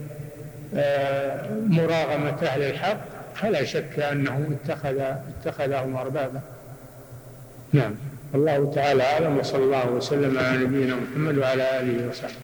لمراغمة أهل الحق، فلا شك أنه اتخذ اتخذهم أربابا. نعم. الله تعالى أعلم، وصلى الله وسلم على نبينا محمد وعلى آله وصحبه.